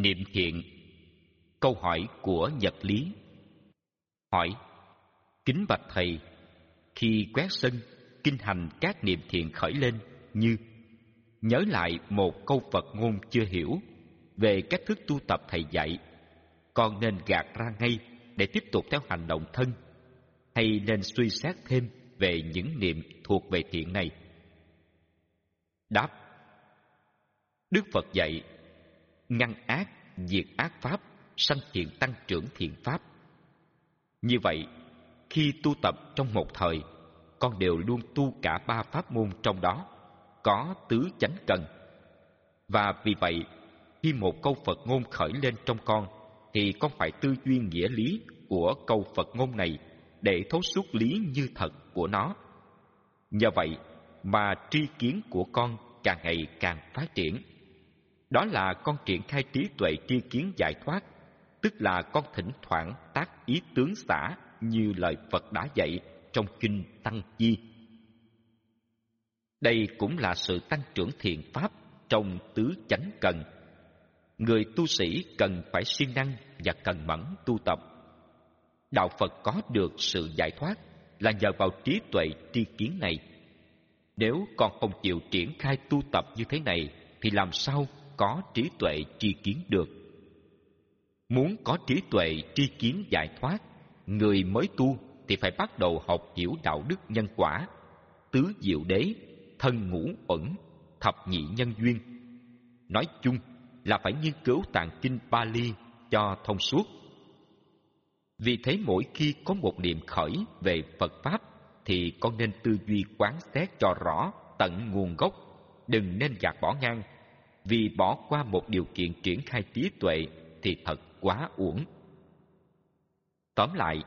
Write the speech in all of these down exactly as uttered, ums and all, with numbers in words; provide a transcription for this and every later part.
Niệm thiện. Câu hỏi của Nhật Lý. Hỏi: kính bạch thầy, khi quét sân, kinh hành các niệm thiện khởi lên như: nhớ lại một câu Phật ngôn chưa hiểu về cách thức tu tập thầy dạy, con nên gạt ra ngay để tiếp tục theo hành động thân, hay nên suy xét thêm về những niệm thuộc về thiện này? Đáp: Đức Phật dạy ngăn ác, diệt ác pháp, sanh thiện tăng trưởng thiện pháp. Như vậy, khi tu tập trong một thời, con đều luôn tu cả ba pháp môn trong đó, có tứ chánh cần. Và vì vậy, khi một câu Phật ngôn khởi lên trong con, thì con phải tư duy nghĩa lý của câu Phật ngôn này để thấu suốt lý như thật của nó. Nhờ vậy mà tri kiến của con càng ngày càng phát triển. Đó là con triển khai trí tuệ tri kiến giải thoát, tức là con thỉnh thoảng tác ý tướng xả như lời Phật đã dạy trong kinh Tăng Chi. Đây cũng là sự tăng trưởng thiện pháp trong tứ chánh cần. Người tu sĩ cần phải siêng năng và cần mẫn tu tập. Đạo Phật có được sự giải thoát là nhờ vào trí tuệ tri kiến này. Nếu con không chịu triển khai tu tập như thế này, thì làm sao có trí tuệ tri kiến được? Muốn có trí tuệ tri kiến giải thoát, người mới tu thì phải bắt đầu học hiểu đạo đức nhân quả, tứ diệu đế, thân ngũ uẩn, thập nhị nhân duyên. Nói chung là phải nghiên cứu tạng kinh Pali cho thông suốt. Vì thế mỗi khi có một niệm khởi về Phật Pháp, thì con nên tư duy quán xét cho rõ tận nguồn gốc, đừng nên gạt bỏ ngang. Vì bỏ qua một điều kiện triển khai trí tuệ thì thật quá uổng. Tóm lại,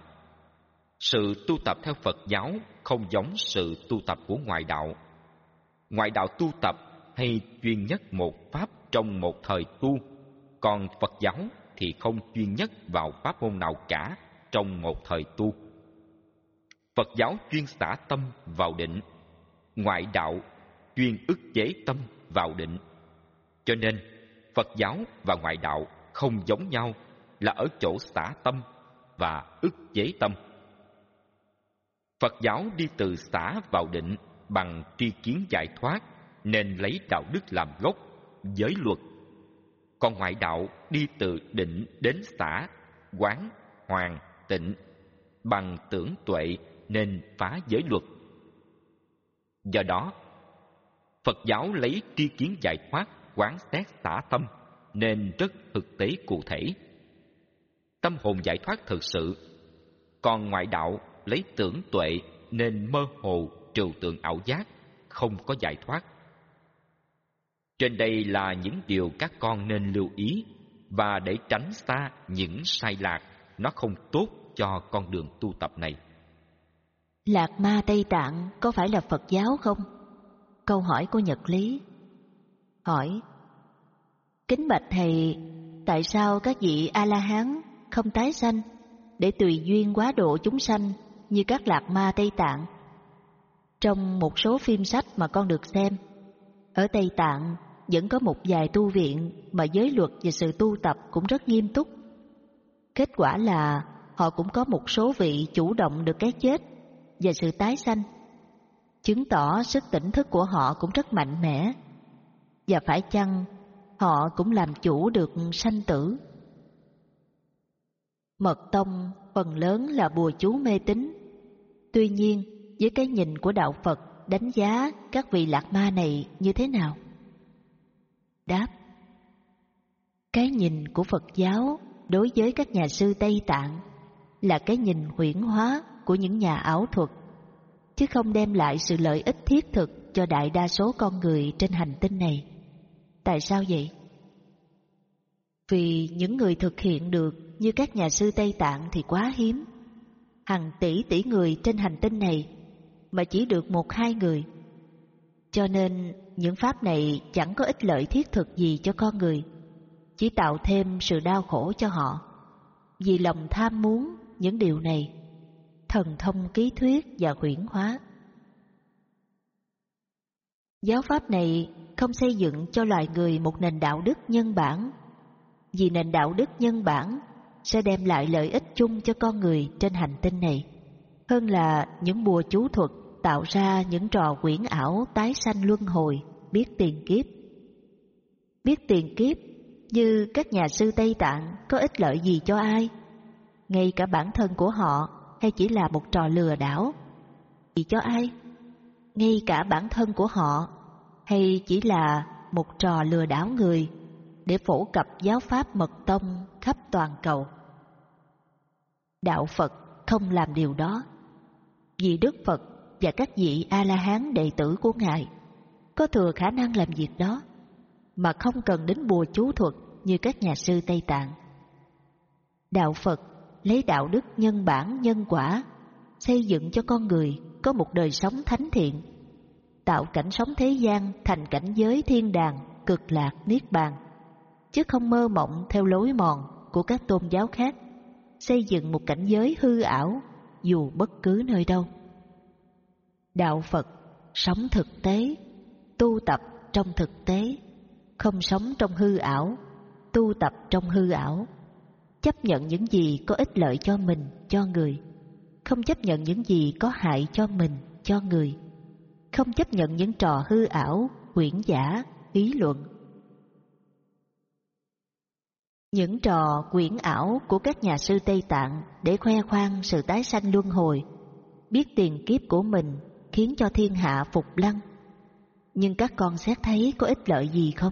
sự tu tập theo Phật giáo không giống sự tu tập của ngoại đạo. Ngoại đạo tu tập hay chuyên nhất một pháp trong một thời tu, còn Phật giáo thì không chuyên nhất vào pháp môn nào cả trong một thời tu. Phật giáo chuyên xả tâm vào định, ngoại đạo chuyên ức chế tâm vào định. Cho nên, Phật giáo và ngoại đạo không giống nhau là ở chỗ xả tâm và ức chế tâm. Phật giáo đi từ xả vào định bằng tri kiến giải thoát, nên lấy đạo đức làm gốc, giới luật. Còn ngoại đạo đi từ định đến xả, quán, hoàn, tịnh, bằng tưởng tuệ nên phá giới luật. Do đó, Phật giáo lấy tri kiến giải thoát quán xét xả tâm nên rất thực tế cụ thể, tâm hồn giải thoát thực sự. Còn ngoại đạo lấy tưởng tuệ nên mơ hồ, trừu tượng ảo giác, không có giải thoát. Trên đây là những điều các con nên lưu ý, và để tránh xa những sai lạc, nó không tốt cho con đường tu tập này. Lạc Ma Tây Tạng có phải là Phật giáo không? Câu hỏi của Nhật Lý. Hỏi: kính bạch thầy, tại sao các vị A-la-hán không tái sanh để tùy duyên quá độ chúng sanh như các Lạc Ma Tây Tạng? Trong một số phim sách mà con được xem, ở Tây Tạng vẫn có một vài tu viện mà giới luật và sự tu tập cũng rất nghiêm túc. Kết quả là họ cũng có một số vị chủ động được cái chết và sự tái sanh, chứng tỏ sức tỉnh thức của họ cũng rất mạnh mẽ. Và phải chăng họ cũng làm chủ được sanh tử? Mật tông phần lớn là bùa chú mê tín. Tuy nhiên, với cái nhìn của đạo Phật, đánh giá các vị lạc ma này như thế nào? Đáp: cái nhìn của Phật giáo đối với các nhà sư Tây Tạng là cái nhìn huyễn hóa của những nhà ảo thuật, chứ không đem lại sự lợi ích thiết thực cho đại đa số con người trên hành tinh này. Tại sao vậy? Vì những người thực hiện được như các nhà sư Tây Tạng thì quá hiếm. Hàng tỷ tỷ người trên hành tinh này mà chỉ được một hai người. Cho nên những pháp này chẳng có ích lợi thiết thực gì cho con người, chỉ tạo thêm sự đau khổ cho họ. Vì lòng tham muốn những điều này, thần thông ký thuyết và huyễn hóa. Giáo pháp này không xây dựng cho loài người một nền đạo đức nhân bản, vì nền đạo đức nhân bản sẽ đem lại lợi ích chung cho con người trên hành tinh này, hơn là những bùa chú thuật tạo ra những trò quyển ảo tái sanh luân hồi, biết tiền kiếp. Biết tiền kiếp như các nhà sư Tây Tạng có ích lợi gì cho ai? Ngay cả bản thân của họ hay chỉ là một trò lừa đảo? Gì cho ai? Ngay cả bản thân của họ hay chỉ là một trò lừa đảo người để phổ cập giáo pháp mật tông khắp toàn cầu? Đạo Phật không làm điều đó, vì Đức Phật và các vị A-la-hán đệ tử của Ngài có thừa khả năng làm việc đó, mà không cần đến bùa chú thuật như các nhà sư Tây Tạng. Đạo Phật lấy đạo đức nhân bản nhân quả xây dựng cho con người có một đời sống thánh thiện, tạo cảnh sống thế gian thành cảnh giới thiên đàng, cực lạc, niết bàn, chứ không mơ mộng theo lối mòn của các tôn giáo khác, xây dựng một cảnh giới hư ảo dù bất cứ nơi đâu. Đạo Phật sống thực tế, tu tập trong thực tế, không sống trong hư ảo, tu tập trong hư ảo, chấp nhận những gì có ích lợi cho mình, cho người, không chấp nhận những gì có hại cho mình, cho người, không chấp nhận những trò hư ảo, huyễn giả, ý luận. Những trò quyển ảo của các nhà sư Tây Tạng để khoe khoang sự tái sanh luân hồi, biết tiền kiếp của mình khiến cho thiên hạ phục lăng. Nhưng các con xét thấy có ích lợi gì không?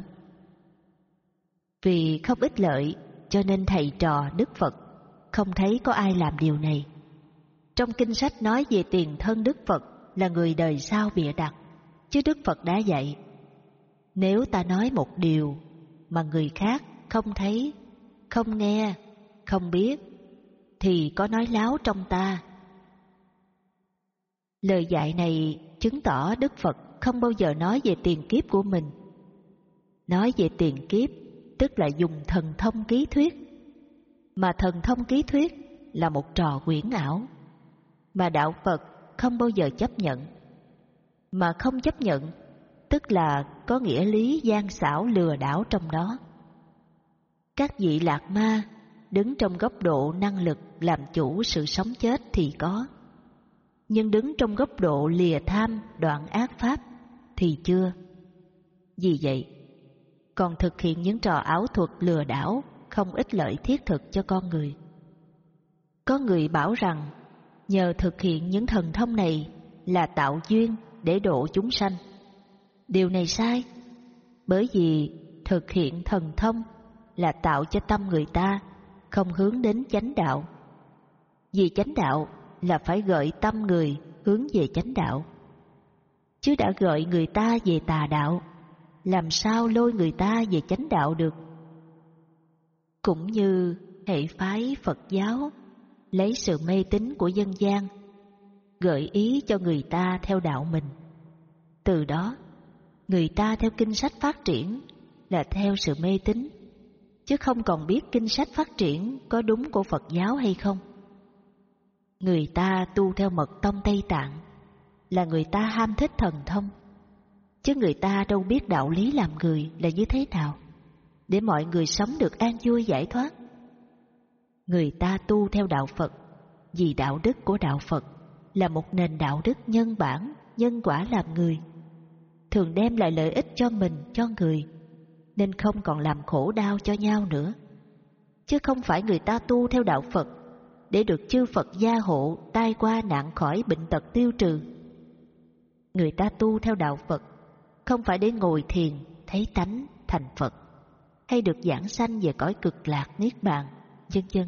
Vì không ích lợi cho nên thầy trò Đức Phật không thấy có ai làm điều này. Trong kinh sách nói về tiền thân Đức Phật là người đời sau bịa đặt, chứ Đức Phật đã dạy: nếu ta nói một điều mà người khác không thấy, không nghe, không biết, thì có nói láo trong ta. Lời dạy này chứng tỏ Đức Phật không bao giờ nói về tiền kiếp của mình. Nói về tiền kiếp tức là dùng thần thông ký thuyết, mà thần thông ký thuyết là một trò quyển ảo mà đạo Phật không bao giờ chấp nhận. Mà không chấp nhận tức là có nghĩa lý gian xảo lừa đảo trong đó. Các vị lạc ma đứng trong góc độ năng lực làm chủ sự sống chết thì có, nhưng đứng trong góc độ lìa tham đoạn ác pháp thì chưa. Vì vậy, còn thực hiện những trò ảo thuật lừa đảo không ích lợi thiết thực cho con người. Có người bảo rằng nhờ thực hiện những thần thông này là tạo duyên để độ chúng sanh. Điều này sai, bởi vì thực hiện thần thông là tạo cho tâm người ta không hướng đến chánh đạo. Vì chánh đạo là phải gợi tâm người hướng về chánh đạo, chứ đã gợi người ta về tà đạo, làm sao lôi người ta về chánh đạo được? Cũng như hệ phái Phật giáo lấy sự mê tín của dân gian gợi ý cho người ta theo đạo mình. Từ đó, người ta theo kinh sách phát triển là theo sự mê tín, chứ không còn biết kinh sách phát triển có đúng của Phật giáo hay không. Người ta tu theo mật tông Tây Tạng là người ta ham thích thần thông, chứ người ta đâu biết đạo lý làm người là như thế nào, để mọi người sống được an vui giải thoát. Người ta tu theo đạo Phật vì đạo đức của đạo Phật là một nền đạo đức nhân bản, nhân quả làm người, thường đem lại lợi ích cho mình, cho người, nên không còn làm khổ đau cho nhau nữa. Chứ không phải người ta tu theo đạo Phật để được chư Phật gia hộ, tai qua nạn khỏi, bệnh tật tiêu trừ. Người ta tu theo đạo Phật không phải để ngồi thiền thấy tánh thành Phật, hay được giảng sanh về cõi cực lạc niết bàn, vân vân.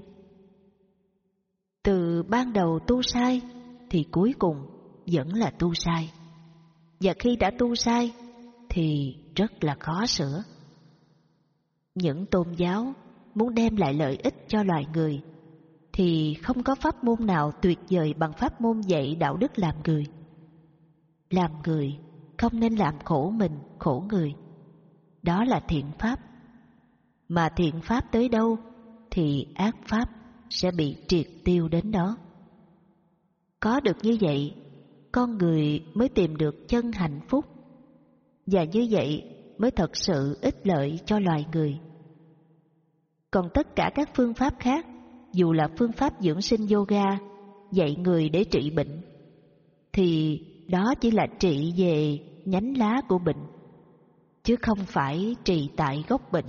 Từ ban đầu tu sai thì cuối cùng vẫn là tu sai, và khi đã tu sai thì rất là khó sửa. Những tôn giáo muốn đem lại lợi ích cho loài người thì không có pháp môn nào tuyệt vời bằng pháp môn dạy đạo đức làm người. Làm người không nên làm khổ mình, khổ người. Đó là thiện pháp. Mà thiện pháp tới đâu thì ác pháp sẽ bị triệt tiêu đến đó. Có được như vậy, con người mới tìm được chân hạnh phúc, và như vậy mới thật sự ích lợi cho loài người. Còn tất cả các phương pháp khác, dù là phương pháp dưỡng sinh yoga, dạy người để trị bệnh, thì đó chỉ là trị về nhánh lá của bệnh, chứ không phải trị tại gốc bệnh.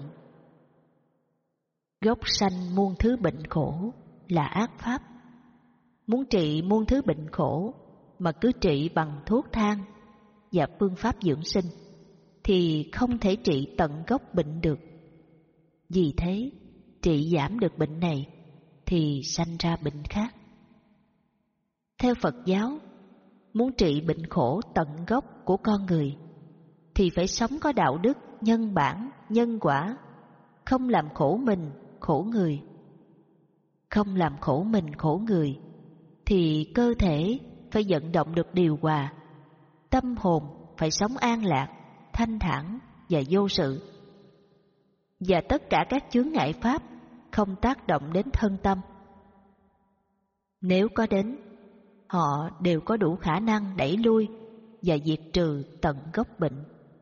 Gốc sanh muôn thứ bệnh khổ là ác pháp. Muốn trị muôn thứ bệnh khổ mà cứ trị bằng thuốc thang và phương pháp dưỡng sinh thì không thể trị tận gốc bệnh được. Vì thế, trị giảm được bệnh này thì sanh ra bệnh khác. Theo Phật giáo, muốn trị bệnh khổ tận gốc của con người thì phải sống có đạo đức, nhân bản, nhân quả, không làm khổ mình, khổ người. Không làm khổ mình, khổ người thì cơ thể phải vận động được điều hòa, tâm hồn phải sống an lạc, thanh thản và vô sự. Và tất cả các chướng ngại pháp không tác động đến thân tâm. Nếu có đến, họ đều có đủ khả năng đẩy lui và diệt trừ tận gốc bệnh.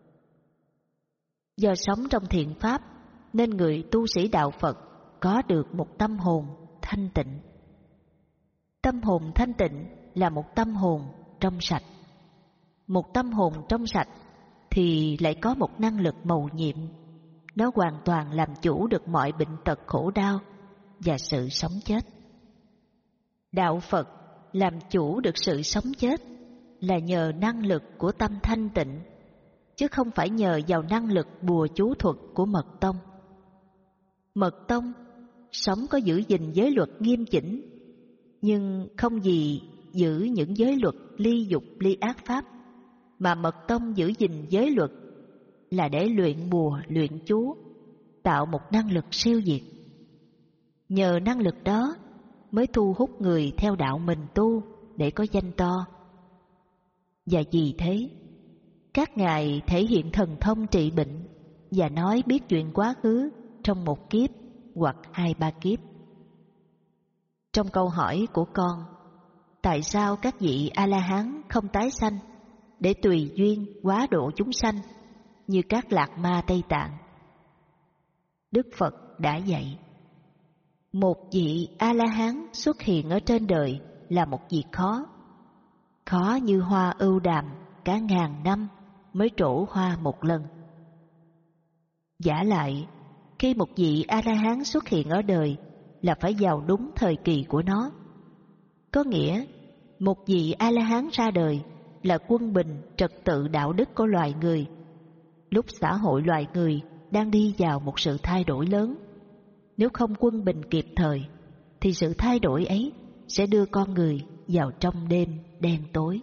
Do sống trong thiện pháp nên người tu sĩ đạo Phật có được một tâm hồn thanh tịnh. Tâm hồn thanh tịnh là một tâm hồn trong sạch. Một tâm hồn trong sạch thì lại có một năng lực mầu nhiệm. Nó hoàn toàn làm chủ được mọi bệnh tật khổ đau và sự sống chết. Đạo Phật làm chủ được sự sống chết là nhờ năng lực của tâm thanh tịnh, chứ không phải nhờ vào năng lực bùa chú thuật của Mật Tông. Mật Tông sống có giữ gìn giới luật nghiêm chỉnh, nhưng không gì giữ những giới luật ly dục ly ác pháp, mà Mật Tông giữ gìn giới luật là để luyện bùa luyện chú, tạo một năng lực siêu diệt. Nhờ năng lực đó mới thu hút người theo đạo mình tu để có danh to. Và vì thế, các ngài thể hiện thần thông trị bệnh và nói biết chuyện quá khứ trong một kiếp hoặc hai ba kiếp. Trong câu hỏi của con, tại sao các vị A-la-hán không tái sanh để tùy duyên hóa độ chúng sanh như các lạc ma Tây Tạng? Đức Phật đã dạy, một vị A-la-hán xuất hiện ở trên đời là một việc khó. Khó như hoa ưu đàm cả ngàn năm mới trổ hoa một lần. Vả lại, khi một vị A-la-hán xuất hiện ở đời là phải vào đúng thời kỳ của nó. Có nghĩa, một vị A-la-hán ra đời là quân bình trật tự đạo đức của loài người, lúc xã hội loài người đang đi vào một sự thay đổi lớn. Nếu không quân bình kịp thời, thì sự thay đổi ấy sẽ đưa con người vào trong đêm đen tối.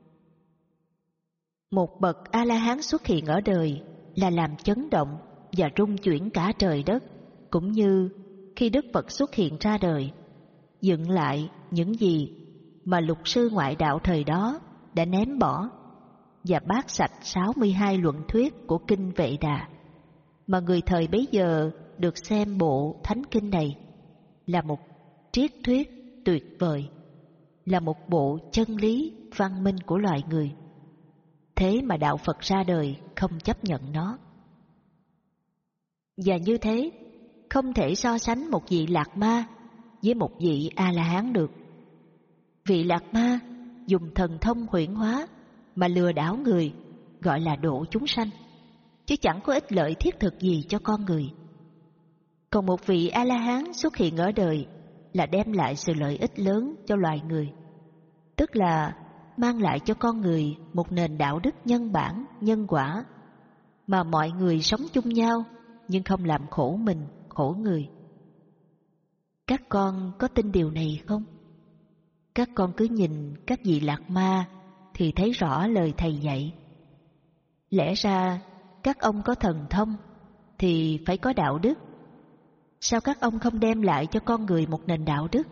Một bậc A-la-hán xuất hiện ở đời là làm chấn động và rung chuyển cả trời đất, cũng như khi Đức Phật xuất hiện ra đời, dựng lại những gì mà lục sư ngoại đạo thời đó đã ném bỏ và bát sạch sáu mươi hai luận thuyết của kinh Vệ Đà, mà người thời bấy giờ được xem bộ thánh kinh này là một triết thuyết tuyệt vời, là một bộ chân lý văn minh của loài người. Thế mà đạo Phật ra đời không chấp nhận nó. Và như thế, không thể so sánh một vị lạc ma với một vị A-la-hán được. Vị lạc ma dùng thần thông huyễn hóa mà lừa đảo người, gọi là độ chúng sanh, chứ chẳng có ích lợi thiết thực gì cho con người. Còn một vị A-la-hán xuất hiện ở đời là đem lại sự lợi ích lớn cho loài người, tức là mang lại cho con người một nền đạo đức nhân bản, nhân quả, mà mọi người sống chung nhau nhưng không làm khổ mình, khổ người. Các con có tin điều này không? Các con cứ nhìn các vị lạc ma thì thấy rõ lời thầy dạy. Lẽ ra các ông có thần thông thì phải có đạo đức. Sao các ông không đem lại cho con người một nền đạo đức?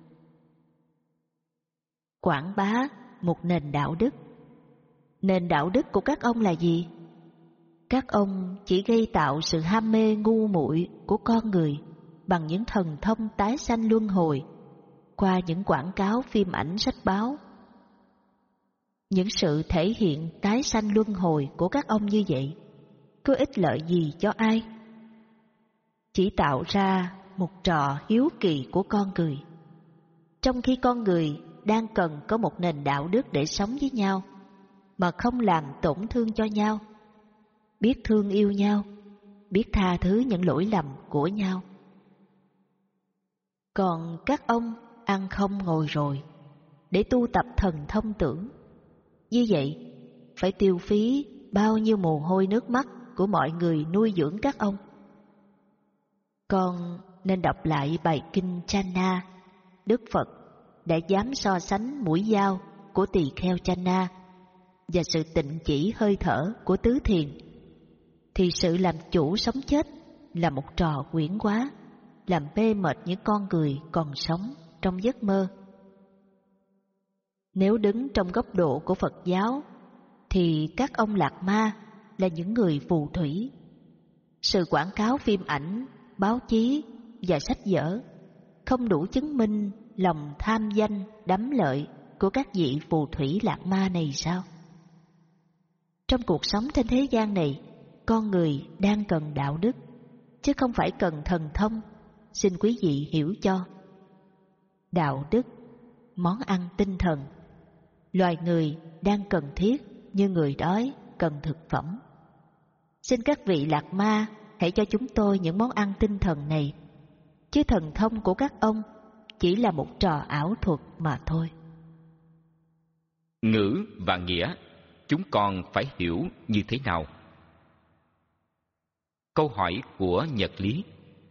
Quảng bá một nền đạo đức. Nền đạo đức của các ông là gì? Các ông chỉ gây tạo sự ham mê ngu muội của con người bằng những thần thông tái sanh luân hồi qua những quảng cáo phim ảnh sách báo. Những sự thể hiện tái sanh luân hồi của các ông như vậy có ích lợi gì cho ai? chỉ tạo ra một trò hiếu kỳ của con người. Trong khi con người đang cần có một nền đạo đức để sống với nhau, mà không làm tổn thương cho nhau, biết thương yêu nhau, biết tha thứ những lỗi lầm của nhau. Còn các ông ăn không ngồi rồi để tu tập thần thông tưởng. Như vậy, phải tiêu phí bao nhiêu mồ hôi nước mắt của mọi người nuôi dưỡng các ông. Con nên đọc lại bài kinh Channa. Đức Phật đã dám so sánh mũi dao của tỳ kheo Channa và sự tịnh chỉ hơi thở của tứ thiền, thì sự làm chủ sống chết là một trò quyển quá, làm mê mệt những con người còn sống trong giấc mơ. Nếu đứng trong góc độ của Phật giáo, thì các ông Lạc Ma là những người phù thủy. Sự quảng cáo phim ảnh, báo chí và sách vở không đủ chứng minh lòng tham danh, đắm lợi của các vị phù thủy Lạc Ma này sao? Trong cuộc sống trên thế gian này, con người đang cần đạo đức, chứ không phải cần thần thông. Xin quý vị hiểu cho. Đạo đức, món ăn tinh thần. Loài người đang cần thiết như người đói cần thực phẩm. Xin các vị Lạc Ma hãy cho chúng tôi những món ăn tinh thần này, chứ thần thông của các ông chỉ là một trò ảo thuật mà thôi. Ngữ và nghĩa chúng con phải hiểu như thế nào? Câu hỏi của Nhật Lý.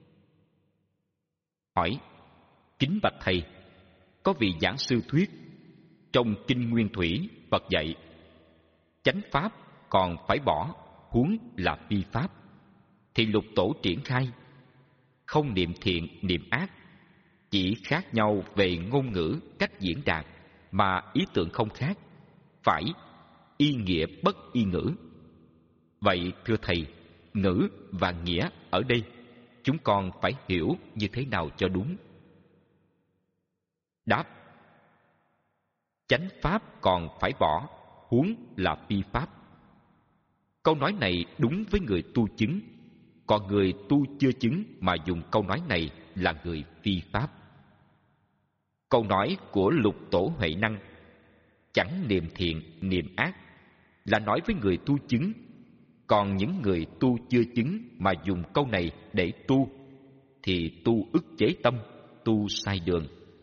Hỏi: kính bạch thầy, có vị giảng sư thuyết trong kinh Nguyên Thủy Phật dạy chánh pháp còn phải bỏ, huống là phi pháp, thì lục tổ triển khai không niệm thiện niệm ác, chỉ khác nhau về ngôn ngữ cách diễn đạt, mà ý tưởng không khác, phải y nghĩa bất y ngữ. Vậy thưa thầy, ngữ và nghĩa ở đây chúng con phải hiểu như thế nào cho đúng? Đáp: chánh pháp còn phải bỏ, huống là phi pháp. Câu nói này đúng với người tu chứng, còn người tu chưa chứng mà dùng câu nói này là người phi pháp. Câu nói của lục tổ Huệ Năng chẳng niệm thiện niệm ác là nói với người tu chứng, còn những người tu chưa chứng mà dùng câu này để tu thì tu ức chế tâm, tu sai đường.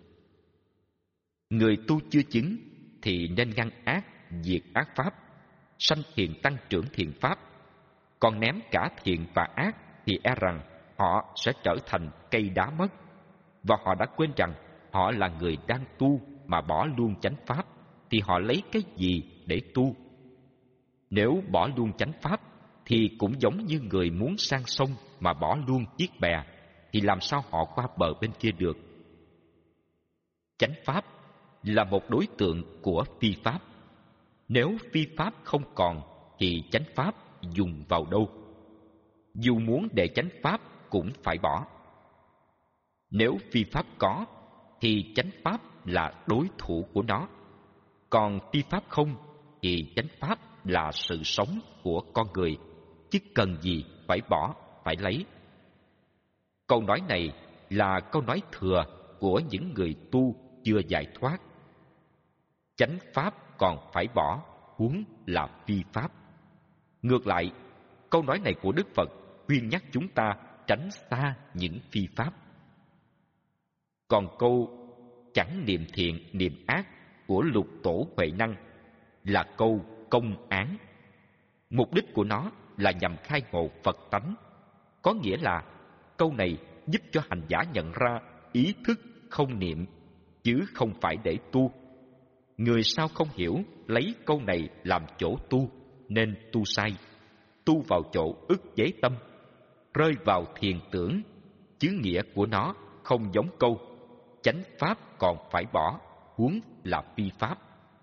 Người tu chưa chứng thì nên ngăn ác, diệt ác pháp, sanh thiện tăng trưởng thiện pháp. Còn ném cả thiện và ác thì e rằng họ sẽ trở thành cây đá mất, và họ đã quên rằng họ là người đang tu mà bỏ luôn chánh pháp thì họ lấy cái gì để tu? Nếu bỏ luôn chánh pháp thì cũng giống như người muốn sang sông mà bỏ luôn chiếc bè, thì làm sao họ qua bờ bên kia được? Chánh pháp là một đối tượng của phi pháp. Nếu phi pháp không còn thì chánh pháp dùng vào đâu? Dù muốn để chánh pháp cũng phải bỏ. Nếu phi pháp có thì chánh pháp là đối thủ của nó, còn phi pháp không thì chánh pháp là sự sống của con người, chứ cần gì phải bỏ, phải lấy. Câu nói này là câu nói thừa của những người tu chưa giải thoát. Chánh pháp còn phải bỏ, huống là phi pháp. Ngược lại, câu nói này của Đức Phật khuyên nhắc chúng ta tránh xa những phi pháp. Còn câu chẳng niệm thiện niệm ác của lục tổ Huệ Năng là câu công án. Mục đích của nó là nhằm khai ngộ Phật tánh. Có nghĩa là câu này giúp cho hành giả nhận ra ý thức không niệm, chứ không phải để tu. Người sao không hiểu lấy câu này làm chỗ tu, nên tu sai, tu vào chỗ ức chế tâm, rơi vào thiền tưởng, chứ nghĩa của nó không giống câu chánh pháp còn phải bỏ, huống là phi pháp.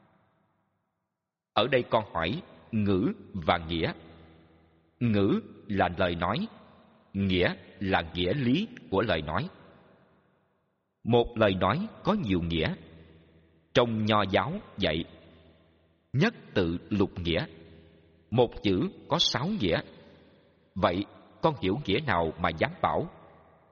Ở đây con hỏi ngữ và nghĩa. Ngữ là lời nói, nghĩa là nghĩa lý của lời nói. Một lời nói có nhiều nghĩa. Trong Nho giáo dạy nhất tự lục nghĩa, một chữ có sáu nghĩa. Vậy con hiểu nghĩa nào mà dám bảo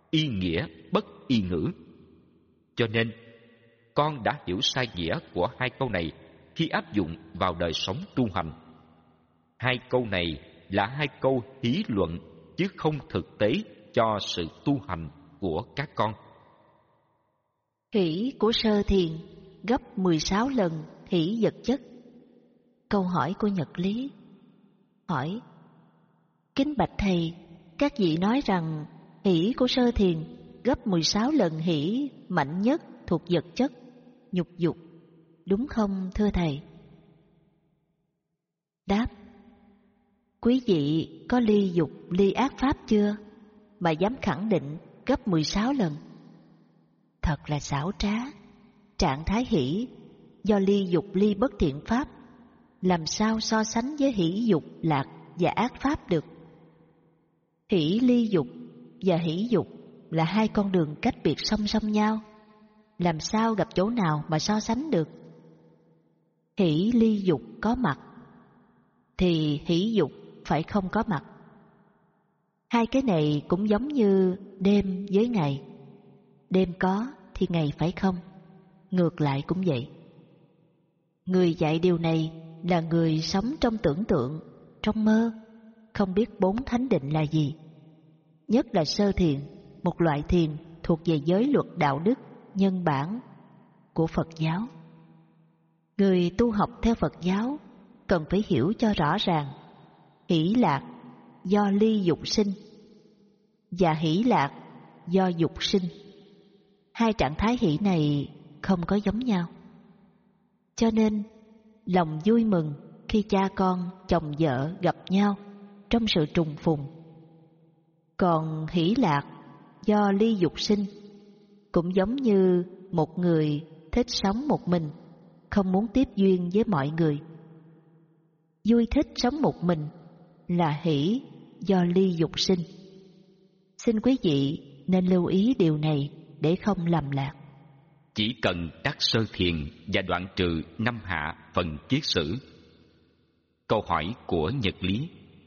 y nghĩa bất y ngữ. Cho nên, con đã hiểu sai nghĩa của hai câu này khi áp dụng vào đời sống tu hành. Hai câu này là hai câu hí luận chứ không thực tế cho sự tu hành của các con. Hỷ của sơ thiền gấp mười sáu lần hỷ vật chất. Câu hỏi của Nhật Lý hỏi: kính bạch thầy, các vị nói rằng hỷ của sơ thiền gấp mười sáu lần hỷ mạnh nhất thuộc vật chất, nhục dục, đúng không thưa thầy? Đáp: quý vị có ly dục ly ác pháp chưa mà dám khẳng định gấp mười sáu lần? Thật là xảo trá. Trạng thái hỷ do ly dục ly bất thiện pháp làm sao so sánh với hỷ dục lạc và ác pháp được? Hỷ ly dục và hỷ dục là hai con đường cách biệt song song nhau, làm sao gặp chỗ nào mà so sánh được? Hỷ ly dục có mặt thì hỷ dục phải không có mặt. Hai cái này cũng giống như đêm với ngày, đêm có thì ngày phải không, ngược lại cũng vậy. Người dạy điều này là người sống trong tưởng tượng, trong mơ, không biết bốn thánh định là gì. Nhất là sơ thiền, một loại thiền thuộc về giới luật đạo đức, nhân bản của Phật giáo. Người tu học theo Phật giáo cần phải hiểu cho rõ ràng hỷ lạc do ly dục sinh và hỷ lạc do dục sinh. Hai trạng thái hỷ này không có giống nhau. Cho nên lòng vui mừng khi cha con, chồng vợ gặp nhau trong sự trùng phùng. Còn hỷ lạc do ly dục sinh cũng giống như một người thích sống một mình, không muốn tiếp duyên với mọi người. Vui thích sống một mình là hỷ do ly dục sinh. Xin quý vị nên lưu ý điều này để không lầm lạc. Chỉ cần đắc sơ thiền và đoạn trừ năm hạ phần kiết sử. Câu hỏi của Nhật Lý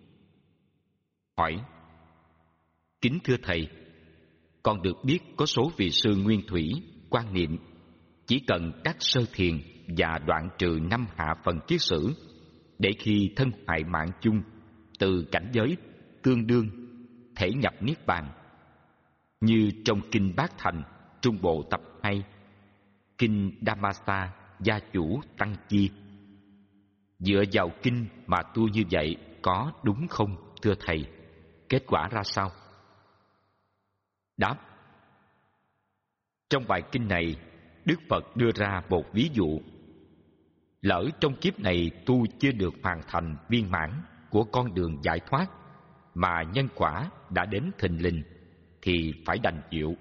hỏi: kính thưa thầy, con được biết có số vị sư nguyên thủy quan niệm chỉ cần đắc sơ thiền và đoạn trừ năm hạ phần kiết sử để khi thân hoại mạng chung từ cảnh giới tương đương thể nhập niết bàn, như trong kinh Bát Thành Trung Bộ tập hai, kinh Dhammasa Gia Chủ Tăng Chi. Dựa vào kinh mà tu như vậy có đúng không thưa thầy? Kết quả ra sao? Đáp: trong bài kinh này, Đức Phật đưa ra một ví dụ. Lỡ trong kiếp này tu chưa được hoàn thành viên mãn của con đường giải thoát, mà nhân quả đã đến thình lình, thì phải đành chịu.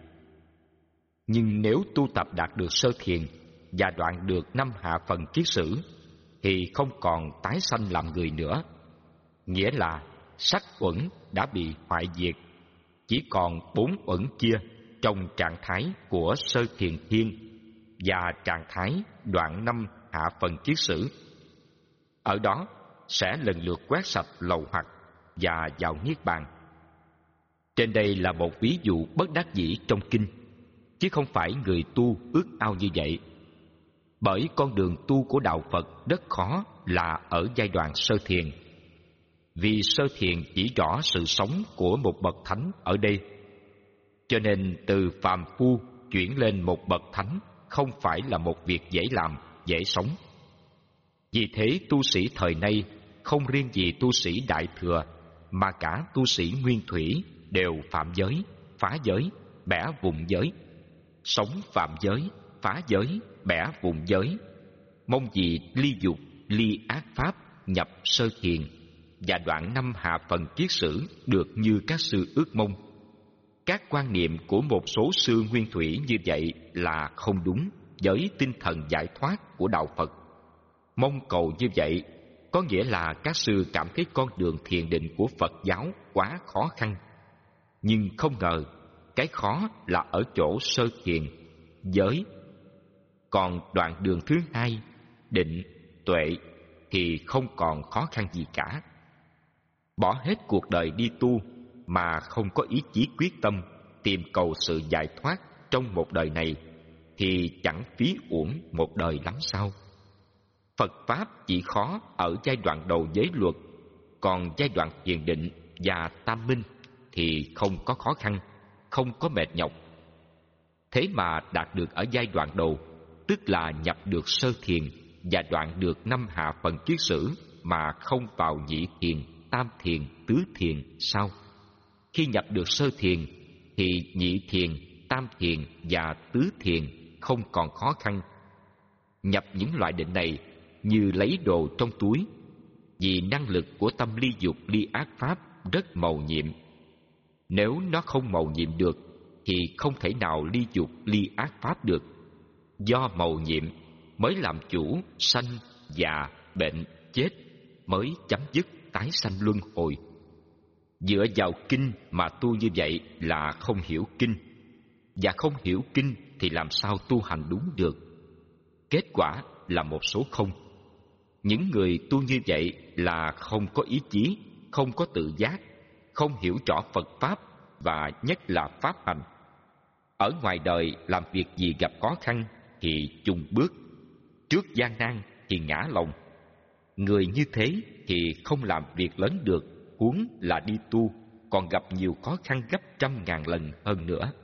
Nhưng nếu tu tập đạt được sơ thiền và đoạn được năm hạ phần kiết sử, thì không còn tái sanh làm người nữa. Nghĩa là sắc uẩn đã bị hoại diệt, chỉ còn bốn uẩn kia trong trạng thái của sơ thiền thiên và trạng thái đoạn năm hạ phần kiết sử. Ở đó sẽ lần lượt quét sạch lậu hoặc và vào niết bàn. Trên đây là một ví dụ bất đắc dĩ trong kinh, chứ không phải người tu ước ao như vậy. Bởi con đường tu của đạo Phật rất khó là ở giai đoạn sơ thiền. Vì sơ thiền chỉ rõ sự sống của một bậc thánh ở đây, cho nên từ phàm phu chuyển lên một bậc thánh không phải là một việc dễ làm, dễ sống. Vì thế tu sĩ thời nay không riêng gì tu sĩ Đại Thừa, mà cả tu sĩ Nguyên Thủy đều phạm giới, phá giới, bẻ vùng giới. Sống phạm giới, phá giới, bẻ vùng giới, mong gì ly dục, ly ác pháp, nhập sơ thiền và đoạn năm hạ phần kiết sử được như các sư ước mong. Các quan niệm của một số sư Nguyên Thủy như vậy là không đúng với tinh thần giải thoát của đạo Phật. Mong cầu như vậy có nghĩa là các sư cảm thấy con đường thiền định của Phật giáo quá khó khăn. Nhưng không ngờ cái khó là ở chỗ sơ thiền, giới. Còn đoạn đường thứ hai, định, tuệ thì không còn khó khăn gì cả. Bỏ hết cuộc đời đi tu mà không có ý chí quyết tâm tìm cầu sự giải thoát trong một đời này thì chẳng phí uổng một đời lắm sao. Phật Pháp chỉ khó ở giai đoạn đầu giới luật, còn giai đoạn thiền định và tam minh thì không có khó khăn, không có mệt nhọc. Thế mà đạt được ở giai đoạn đầu, tức là nhập được sơ thiền và đoạn được năm hạ phần kiết sử mà không vào nhị thiền, tam thiền, tứ thiền sao? Khi nhập được sơ thiền thì nhị thiền, tam thiền và tứ thiền không còn khó khăn. Nhập những loại định này như lấy đồ trong túi, vì năng lực của tâm ly dục ly ác pháp rất mầu nhiệm. Nếu nó không mầu nhiệm được thì không thể nào ly dục ly ác pháp được. Do mầu nhiệm mới làm chủ sanh, già, bệnh, chết, mới chấm dứt tái sanh luân hồi. Dựa vào kinh mà tu như vậy là không hiểu kinh, và không hiểu kinh thì làm sao tu hành đúng được. Kết quả là một số không. Những người tu như vậy là không có ý chí, không có tự giác, không hiểu rõ Phật Pháp và nhất là Pháp hành. Ở ngoài đời làm việc gì gặp khó khăn thì chùng bước, trước gian nan thì ngã lòng. Người như thế thì không làm việc lớn được, huống là đi tu, còn gặp nhiều khó khăn gấp trăm ngàn lần hơn nữa.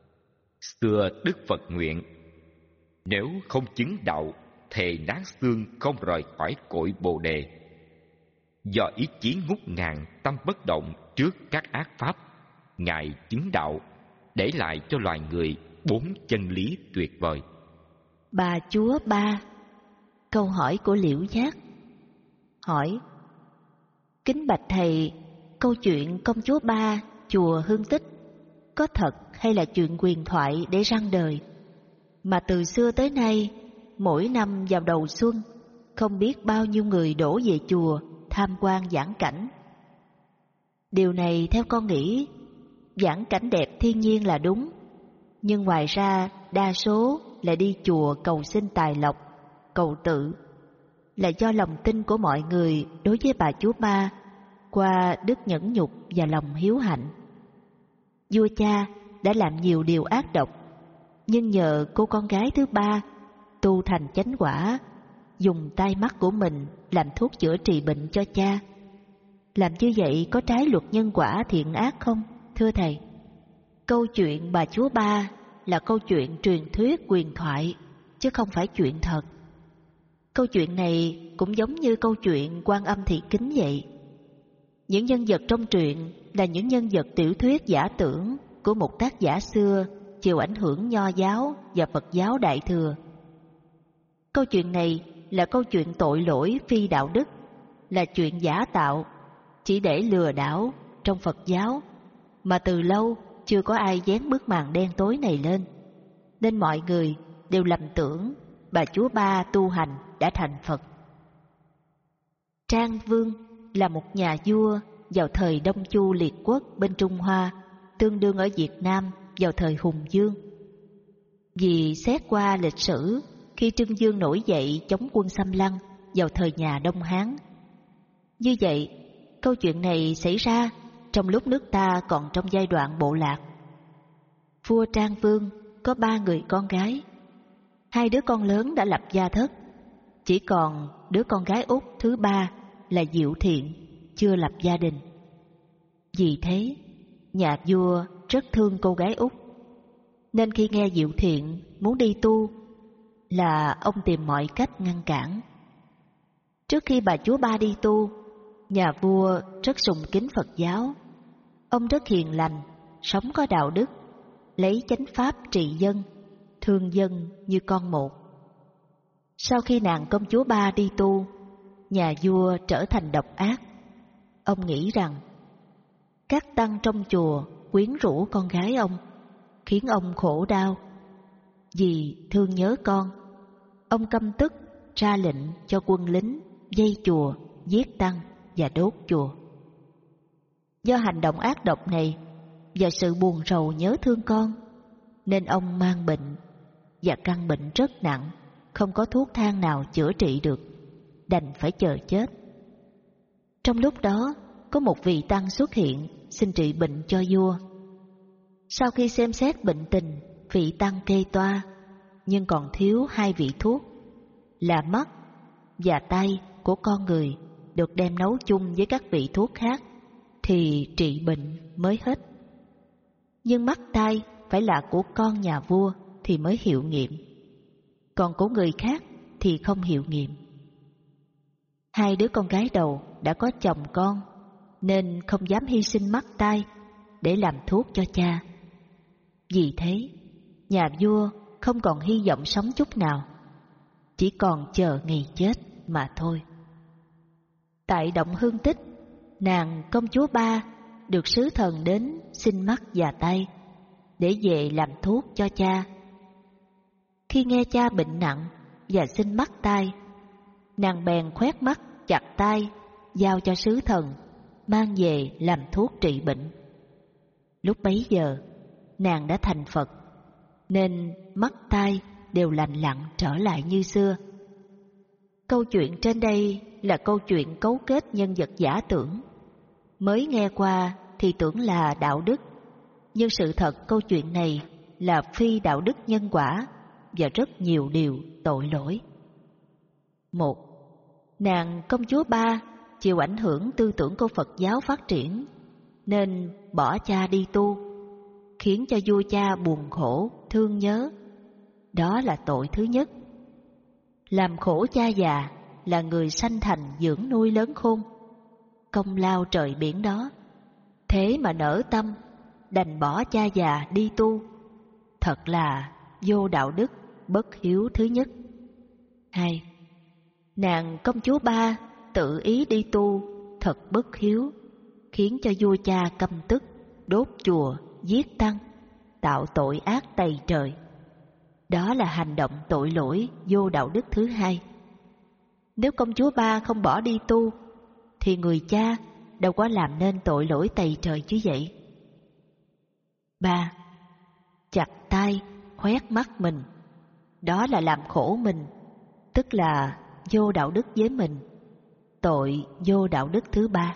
Xưa Đức Phật nguyện: nếu không chứng đạo, thề nát xương không rời khỏi cội Bồ Đề. Do ý chí ngút ngàn, tâm bất động trước các ác pháp, Ngài chứng đạo, để lại cho loài người bốn chân lý tuyệt vời. Bà Chúa Ba. Câu hỏi của Liễu Giác. Hỏi: kính bạch thầy, câu chuyện công chúa Ba chùa Hương Tích có thật hay là chuyện huyền thoại để răng đời, mà từ xưa tới nay mỗi năm vào đầu xuân không biết bao nhiêu người đổ về chùa tham quan giảng cảnh? Điều này theo con nghĩ, giảng cảnh đẹp thiên nhiên là đúng, nhưng ngoài ra đa số lại đi chùa cầu xin tài lộc, cầu tự, là do lòng tin của mọi người đối với bà chúa Ba qua đức nhẫn nhục và lòng hiếu hạnh. Vua cha đã làm nhiều điều ác độc, nhưng nhờ cô con gái thứ ba tu thành chánh quả, dùng tai mắt của mình làm thuốc chữa trị bệnh cho cha. Làm như vậy có trái luật nhân quả thiện ác không, thưa thầy? Câu chuyện bà chúa Ba là câu chuyện truyền thuyết huyền thoại, chứ không phải chuyện thật. Câu chuyện này cũng giống như câu chuyện Quan Âm Thị Kính vậy. Những nhân vật trong truyện là những nhân vật tiểu thuyết giả tưởng của một tác giả xưa chịu ảnh hưởng Nho giáo và Phật giáo Đại thừa. Câu chuyện này là câu chuyện tội lỗi phi đạo đức, là chuyện giả tạo, chỉ để lừa đảo trong Phật giáo, mà từ lâu chưa có ai dán bức màn đen tối này lên, nên mọi người đều lầm tưởng bà chúa Ba tu hành đã thành Phật. Trang Vương là một nhà vua vào thời Đông Chu Liệt Quốc bên Trung Hoa, tương đương ở Việt Nam vào thời Hùng Vương. Vì xét qua lịch sử, khi Trưng Vương nổi dậy chống quân xâm lăng vào thời nhà Đông Hán. Như vậy, câu chuyện này xảy ra trong lúc nước ta còn trong giai đoạn bộ lạc. Vua Trang Vương có ba người con gái. Hai đứa con lớn đã lập gia thất, chỉ còn đứa con gái út thứ ba là Diệu Thiện chưa lập gia đình. Vì thế, nhà vua rất thương cô gái út, nên khi nghe Diệu Thiện muốn đi tu là ông tìm mọi cách ngăn cản. Trước khi bà chúa Ba đi tu, nhà vua rất sùng kính Phật giáo. Ông rất hiền lành, sống có đạo đức, lấy chánh pháp trị dân, thương dân như con một. Sau khi nàng công chúa Ba đi tu, nhà vua trở thành độc ác. Ông nghĩ rằng các tăng trong chùa quyến rũ con gái ông, khiến ông khổ đau. Vì thương nhớ con, ông căm tức ra lệnh cho quân lính vây chùa, giết tăng và đốt chùa. Do hành động ác độc này và sự buồn rầu nhớ thương con, nên ông mang bệnh, và căn bệnh rất nặng, không có thuốc thang nào chữa trị được, đành phải chờ chết. Trong lúc đó, có một vị tăng xuất hiện xin trị bệnh cho vua. Sau khi xem xét bệnh tình, vị tăng kê toa, nhưng còn thiếu hai vị thuốc là mắt và tay của con người được đem nấu chung với các vị thuốc khác thì trị bệnh mới hết. Nhưng mắt tay phải là của con nhà vua thì mới hiệu nghiệm, còn của người khác thì không hiệu nghiệm. Hai đứa con gái đầu đã có chồng con nên không dám hy sinh mắt tai để làm thuốc cho cha. Vì thế, nhà vua không còn hy vọng sống chút nào, chỉ còn chờ ngày chết mà thôi. Tại động Hương Tích, nàng công chúa Ba được sứ thần đến xin mắt và tay để về làm thuốc cho cha. Khi nghe cha bệnh nặng và xin mắt tai, nàng bèn khoét mắt chặt tay, giao cho sứ thần mang về làm thuốc trị bệnh. Lúc bấy giờ, nàng đã thành Phật, nên mắt tai đều lành lặn trở lại như xưa. Câu chuyện trên đây là câu chuyện cấu kết nhân vật giả tưởng. Mới nghe qua thì tưởng là đạo đức, nhưng sự thật câu chuyện này là phi đạo đức nhân quả và rất nhiều điều tội lỗi. Một, nàng công chúa Ba chịu ảnh hưởng tư tưởng của Phật giáo phát triển nên bỏ cha đi tu, khiến cho vua cha buồn khổ, thương nhớ. Đó là tội thứ nhất. Làm khổ cha già là người sanh thành dưỡng nuôi lớn khôn, công lao trời biển đó. Thế mà nỡ tâm, đành bỏ cha già đi tu. Thật là vô đạo đức, bất hiếu thứ nhất. Hai, nàng công chúa Ba tự ý đi tu, thật bất hiếu, khiến cho vua cha căm tức, đốt chùa, giết tăng, tạo tội ác tày trời. Đó là hành động tội lỗi vô đạo đức thứ hai. Nếu công chúa Ba không bỏ đi tu, thì người cha đâu có làm nên tội lỗi tày trời chứ vậy. Ba, chặt tay, khoét mắt mình. Đó là làm khổ mình, tức là vô đạo đức với mình. Tội vô đạo đức thứ ba.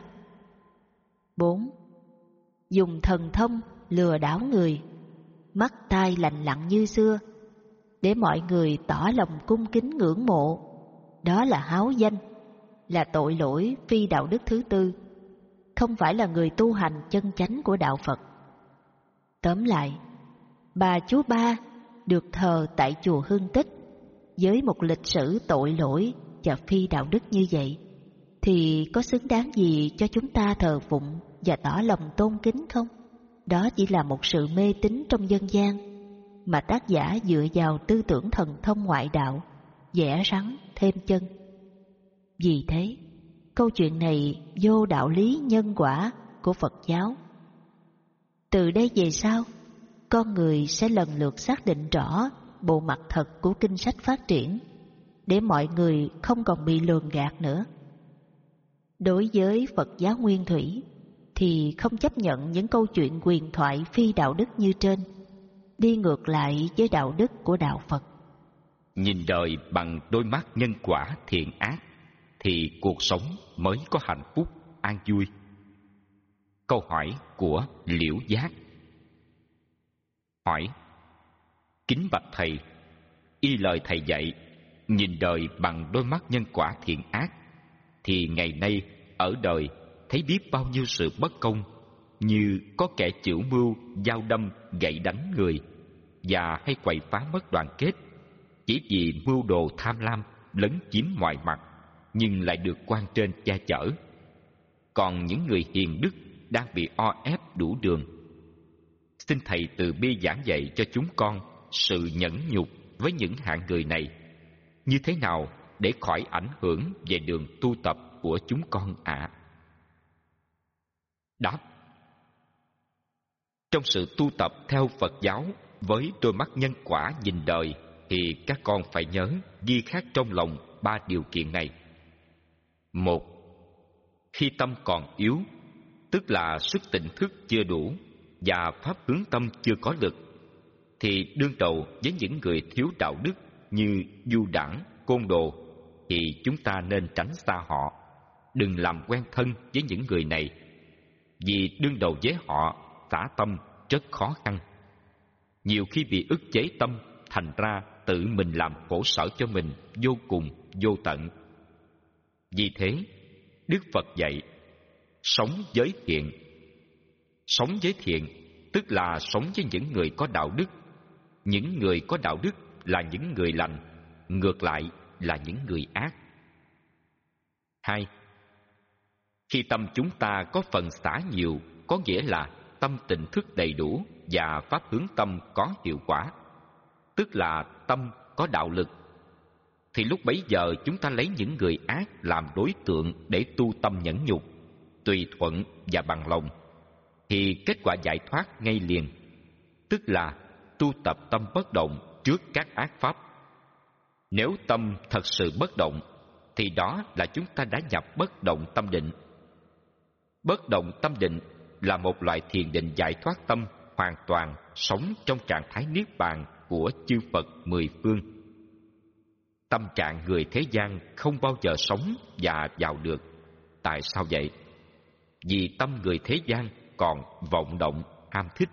Bốn, dùng thần thông lừa đảo người, mắt tai lành lặn như xưa, để mọi người tỏ lòng cung kính ngưỡng mộ. Đó là háo danh, là tội lỗi phi đạo đức thứ tư, không phải là người tu hành chân chánh của đạo Phật. Tóm lại, bà chúa Ba được thờ tại chùa Hương Tích với một lịch sử tội lỗi và phi đạo đức như vậy, thì có xứng đáng gì cho chúng ta thờ phụng và tỏ lòng tôn kính không? Đó chỉ là một sự mê tín trong dân gian mà tác giả dựa vào tư tưởng thần thông ngoại đạo, vẽ rắn thêm chân. Vì thế, câu chuyện này vô đạo lý nhân quả của Phật giáo. Từ đây về sau, con người sẽ lần lượt xác định rõ bộ mặt thật của kinh sách phát triển, để mọi người không còn bị lường gạt nữa. Đối với Phật giáo nguyên thủy thì không chấp nhận những câu chuyện huyền thoại phi đạo đức như trên, đi ngược lại với đạo đức của đạo Phật. Nhìn đời bằng đôi mắt nhân quả thiện ác thì cuộc sống mới có hạnh phúc, an vui. Câu hỏi của Liễu Giác. Hỏi: kính bạch thầy, y lời thầy dạy, nhìn đời bằng đôi mắt nhân quả thiện ác, thì ngày nay ở đời thấy biết bao nhiêu sự bất công, như có kẻ chửu mưu, dao đâm, gậy đánh người, và hay quậy phá mất đoàn kết, chỉ vì mưu đồ tham lam, lấn chiếm mọi mặt, nhưng lại được quan trên che chở. Còn những người hiền đức đang bị o ép đủ đường. Xin thầy từ bi giảng dạy cho chúng con sự nhẫn nhục với những hạng người này, như thế nào để khỏi ảnh hưởng về đường tu tập của chúng con ạ? À? Đáp: trong sự tu tập theo Phật giáo với đôi mắt nhân quả nhìn đời, thì các con phải nhớ ghi khắc trong lòng ba điều kiện này. Một, khi tâm còn yếu, tức là sức tỉnh thức chưa đủ và pháp hướng tâm chưa có lực, thì đương đầu với những người thiếu đạo đức như du đảng, côn đồ, thì chúng ta nên tránh xa họ, đừng làm quen thân với những người này, vì đương đầu với họ xả tâm rất khó khăn. Nhiều khi bị ức chế tâm, thành ra tự mình làm khổ sở cho mình vô cùng vô tận. Vì thế, Đức Phật dạy sống với thiện. Sống với thiện tức là sống với những người có đạo đức. Những người có đạo đức là những người lành, ngược lại là những người ác. Hai, khi tâm chúng ta có phần xả nhiều, có nghĩa là tâm tỉnh thức đầy đủ và pháp hướng tâm có hiệu quả, tức là tâm có đạo lực, thì lúc bấy giờ chúng ta lấy những người ác làm đối tượng để tu tâm nhẫn nhục, tùy thuận và bằng lòng, thì kết quả giải thoát ngay liền, tức là tu tập tâm bất động trước các ác pháp. Nếu tâm thật sự bất động, thì đó là chúng ta đã nhập bất động tâm định. Bất động tâm định là một loại thiền định giải thoát tâm hoàn toàn, sống trong trạng thái niết bàn của chư Phật mười phương. Tâm trạng người thế gian không bao giờ sống và vào được. Tại sao vậy? Vì tâm người thế gian còn vọng động, ham thích.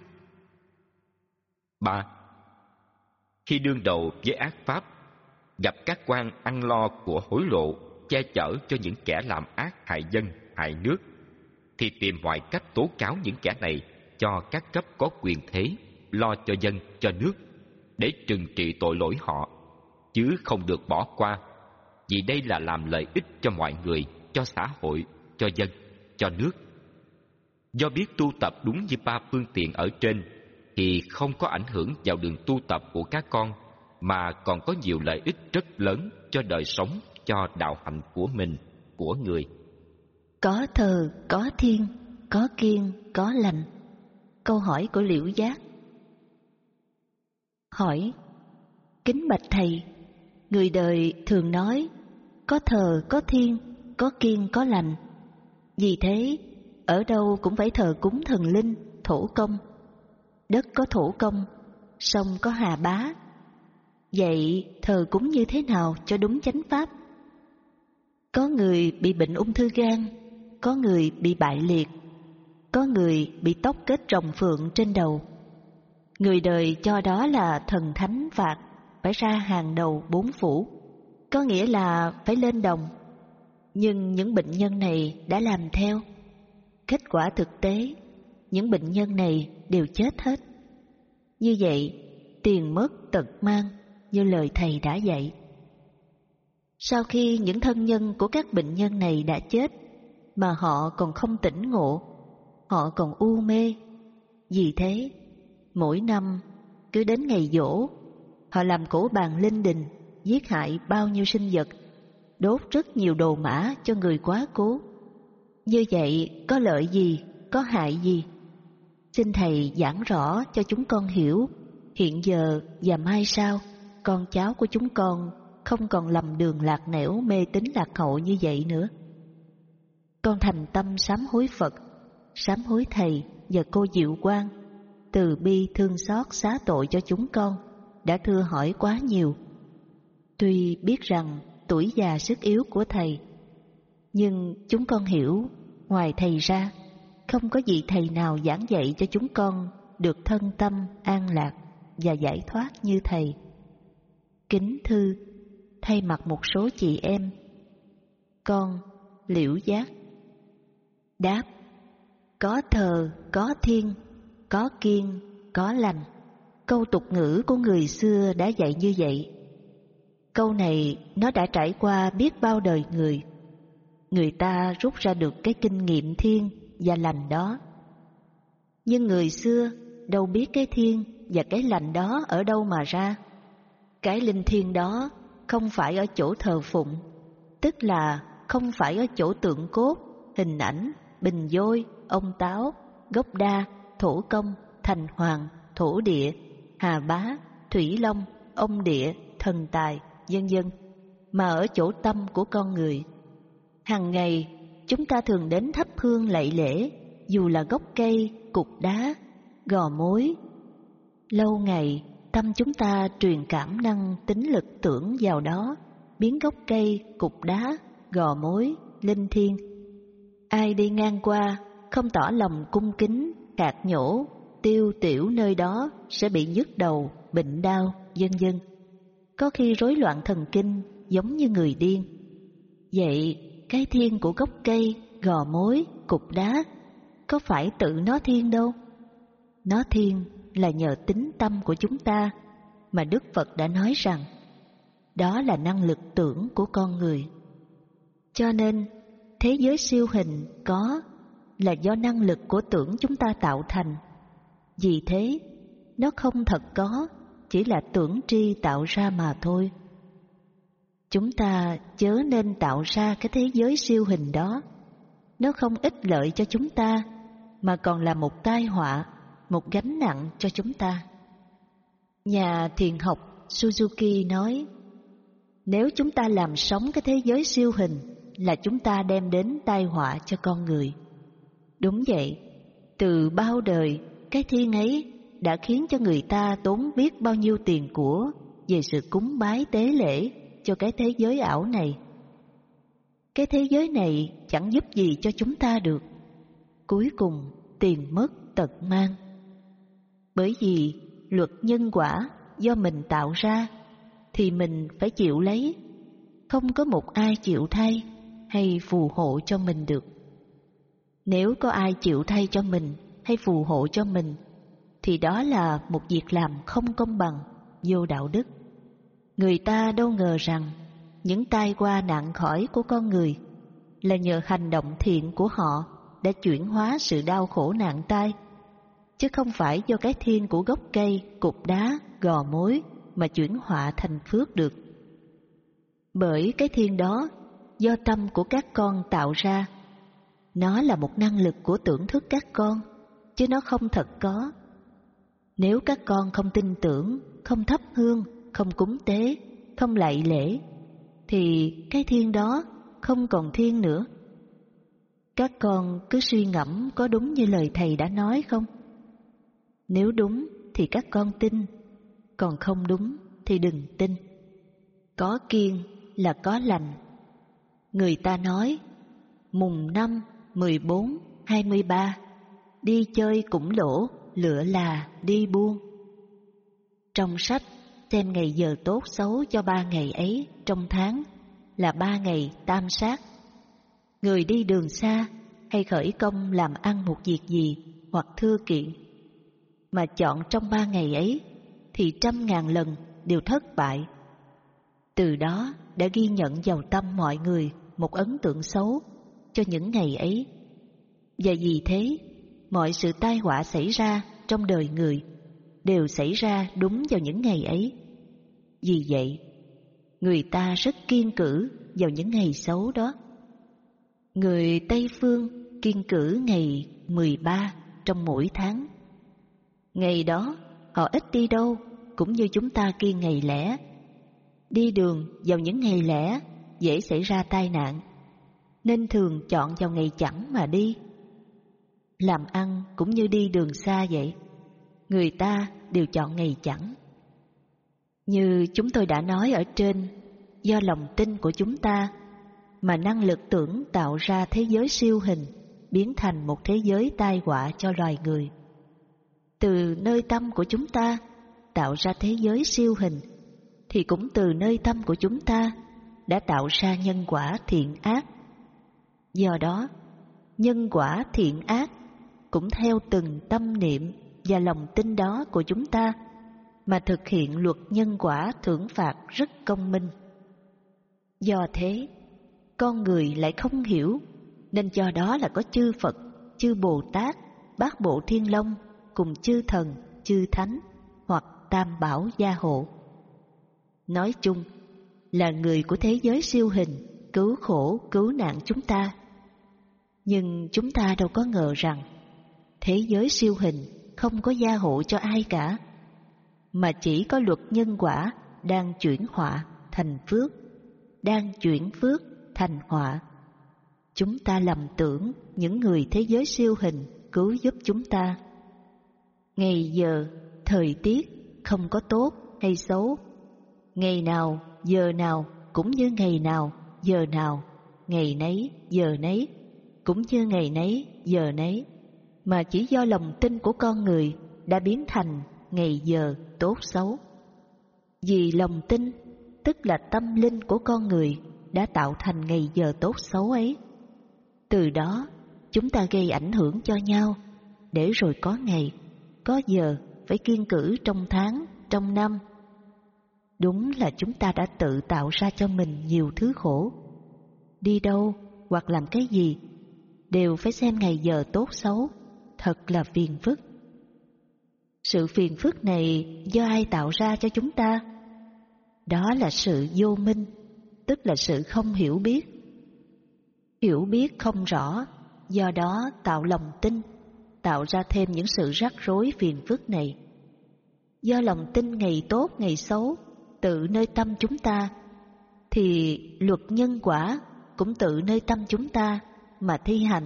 Ba, khi đương đầu với ác pháp, gặp các quan ăn lo của hối lộ, che chở cho những kẻ làm ác hại dân, hại nước, thì tìm mọi cách tố cáo những kẻ này cho các cấp có quyền thế, lo cho dân, cho nước, để trừng trị tội lỗi họ, chứ không được bỏ qua, vì đây là làm lợi ích cho mọi người, cho xã hội, cho dân, cho nước. Do biết tu tập đúng như ba phương tiện ở trên, thì không có ảnh hưởng vào đường tu tập của các con, mà còn có nhiều lợi ích rất lớn cho đời sống, cho đạo hạnh của mình, của người. Có thờ, có thiên, có kiêng, có lành. Câu hỏi của Liễu Giác. Hỏi: kính bạch thầy, người đời thường nói có thờ, có thiên, có kiêng, có lành. Vì thế, ở đâu cũng phải thờ cúng thần linh, thổ công. Đất có thổ công, sông có hà bá. Vậy thờ cúng như thế nào cho đúng chánh pháp? Có người bị bệnh ung thư gan, có người bị bại liệt, có người bị tóc kết rồng phượng trên đầu. Người đời cho đó là thần thánh phạt, phải ra hàng đầu bốn phủ, có nghĩa là phải lên đồng. Nhưng những bệnh nhân này đã làm theo. Kết quả thực tế, những bệnh nhân này đều chết hết. Như vậy, tiền mất tật mang, như lời thầy đã dạy. Sau khi những thân nhân của các bệnh nhân này đã chết, mà họ còn không tỉnh ngộ, họ còn u mê. Vì thế, mỗi năm cứ đến ngày giỗ, họ làm cổ bàn linh đình, giết hại bao nhiêu sinh vật, đốt rất nhiều đồ mã cho người quá cố. Như vậy có lợi gì, có hại gì? Xin thầy giảng rõ cho chúng con hiểu, hiện giờ và mai sau, con cháu của chúng con không còn lầm đường lạc nẻo, mê tín lạc hậu như vậy nữa. Con thành tâm sám hối Phật, sám hối thầy và cô Diệu Quang, từ bi thương xót xá tội cho chúng con đã thưa hỏi quá nhiều. Tuy biết rằng tuổi già sức yếu của thầy, nhưng chúng con hiểu ngoài thầy ra không có vị thầy nào giảng dạy cho chúng con được thân tâm an lạc và giải thoát như thầy. Kính thư thay mặt một số chị em, con Liễu Giác. Đáp: có thờ, có thiên, có kiêng, có lành. Câu tục ngữ của người xưa đã dạy như vậy. Câu này nó đã trải qua biết bao đời người. Người ta rút ra được cái kinh nghiệm thiên và lành đó. Nhưng người xưa đâu biết cái thiên và cái lành đó ở đâu mà ra. Cái linh thiêng đó không phải ở chỗ thờ phụng, tức là không phải ở chỗ tượng cốt, hình ảnh, bình vôi, ông táo, gốc đa, thổ công, thành hoàng, thổ địa, hà bá, thủy long, ông địa, thần tài, vân vân, mà ở chỗ tâm của con người. Hàng ngày chúng ta thường đến thắp hương lạy lễ, dù là gốc cây, cục đá, gò mối. Lâu ngày tâm chúng ta truyền cảm năng tính lực tưởng vào đó, biến gốc cây, cục đá, gò mối, linh thiêng. Ai đi ngang qua không tỏ lòng cung kính, cạc nhổ, tiêu tiểu nơi đó sẽ bị nhức đầu, bệnh đau, vân vân. Có khi rối loạn thần kinh giống như người điên. Vậy cái thiên của gốc cây, gò mối, cục đá có phải tự nó thiên đâu. Nó thiên là nhờ tính tâm của chúng ta mà Đức Phật đã nói rằng đó là năng lực tưởng của con người. Cho nên thế giới siêu hình có là do năng lực của tưởng chúng ta tạo thành. Vì thế nó không thật có, chỉ là tưởng tri tạo ra mà thôi. Chúng ta chớ nên tạo ra cái thế giới siêu hình đó. Nó không ích lợi cho chúng ta, mà còn là một tai họa, một gánh nặng cho chúng ta. Nhà thiền học Suzuki nói, nếu chúng ta làm sống cái thế giới siêu hình là chúng ta đem đến tai họa cho con người. Đúng vậy, từ bao đời cái thiên ấy đã khiến cho người ta tốn biết bao nhiêu tiền của về sự cúng bái tế lễ cho cái thế giới ảo này. Cái thế giới này chẳng giúp gì cho chúng ta được. Cuối cùng tiền mất tật mang. Bởi vì luật nhân quả do mình tạo ra thì mình phải chịu lấy, không có một ai chịu thay hay phù hộ cho mình được. Nếu có ai chịu thay cho mình hay phù hộ cho mình thì đó là một việc làm không công bằng, vô đạo đức. Người ta đâu ngờ rằng những tai qua nạn khỏi của con người là nhờ hành động thiện của họ đã chuyển hóa sự đau khổ nạn tai, chứ không phải do cái thiên của gốc cây, cục đá, gò mối mà chuyển họa thành phước được. Bởi cái thiên đó do tâm của các con tạo ra. Nó là một năng lực của tưởng thức các con, chứ nó không thật có. Nếu các con không tin tưởng, không thắp hương, không cúng tế, không lạy lễ, thì cái thiên đó không còn thiên nữa. Các con cứ suy ngẫm có đúng như lời Thầy đã nói không? Nếu đúng thì các con tin, còn không đúng thì đừng tin. Có kiêng là có lành. Người ta nói mùng năm, mười bốn, hai mươi ba đi chơi cũng lỗ, lựa là đi buôn. Trong sách xem ngày giờ tốt xấu cho ba ngày ấy trong tháng là ba ngày tam sát. Người đi đường xa hay khởi công làm ăn một việc gì hoặc thưa kiện mà chọn trong ba ngày ấy thì trăm ngàn lần đều thất bại. Từ đó đã ghi nhận vào tâm mọi người một ấn tượng xấu cho những ngày ấy. Và vì thế, mọi sự tai họa xảy ra trong đời người đều xảy ra đúng vào những ngày ấy. Vì vậy, người ta rất kiêng cữ vào những ngày xấu đó. Người Tây Phương kiêng cữ ngày mười ba trong mỗi tháng. Ngày đó họ ít đi đâu, cũng như chúng ta kiêng ngày lẻ. Đi đường vào những ngày lẻ dễ xảy ra tai nạn, nên thường chọn vào ngày chẵn mà đi. Làm ăn cũng như đi đường xa vậy, người ta đều chọn ngày chẵn. Như chúng tôi đã nói ở trên, do lòng tin của chúng ta mà năng lực tưởng tạo ra thế giới siêu hình, biến thành một thế giới tai họa cho loài người. Từ nơi tâm của chúng ta tạo ra thế giới siêu hình, thì cũng từ nơi tâm của chúng ta đã tạo ra nhân quả thiện ác. Do đó, nhân quả thiện ác cũng theo từng tâm niệm và lòng tin đó của chúng ta mà thực hiện luật nhân quả thưởng phạt rất công minh. Do thế, con người lại không hiểu, nên do đó là có chư Phật, chư Bồ Tát, Bát Bộ Thiên Long cùng chư thần, chư thánh hoặc Tam Bảo gia hộ. Nói chung là người của thế giới siêu hình cứu khổ cứu nạn chúng ta. Nhưng chúng ta đâu có ngờ rằng thế giới siêu hình không có gia hộ cho ai cả, mà chỉ có luật nhân quả đang chuyển họa thành phước, đang chuyển phước thành họa. Chúng ta lầm tưởng những người thế giới siêu hình cứu giúp chúng ta. Ngày giờ, thời tiết không có tốt hay xấu. Ngày nào, giờ nào cũng như ngày nào, giờ nào, ngày nấy, giờ nấy, cũng như ngày nấy, giờ nấy, mà chỉ do lòng tin của con người đã biến thành ngày giờ tốt xấu. Vì lòng tin, tức là tâm linh của con người, đã tạo thành ngày giờ tốt xấu ấy. Từ đó, chúng ta gây ảnh hưởng cho nhau, để rồi có ngày, có giờ phải kiêng cữ trong tháng, trong năm. Đúng là chúng ta đã tự tạo ra cho mình nhiều thứ khổ. Đi đâu hoặc làm cái gì, đều phải xem ngày giờ tốt xấu, thật là phiền phức. Sự phiền phức này do ai tạo ra cho chúng ta? Đó là sự vô minh, tức là sự không hiểu biết. Hiểu biết không rõ, do đó tạo lòng tin, tạo ra thêm những sự rắc rối phiền phức này. Do lòng tin ngày tốt ngày xấu tự nơi tâm chúng ta, thì luật nhân quả cũng tự nơi tâm chúng ta mà thi hành.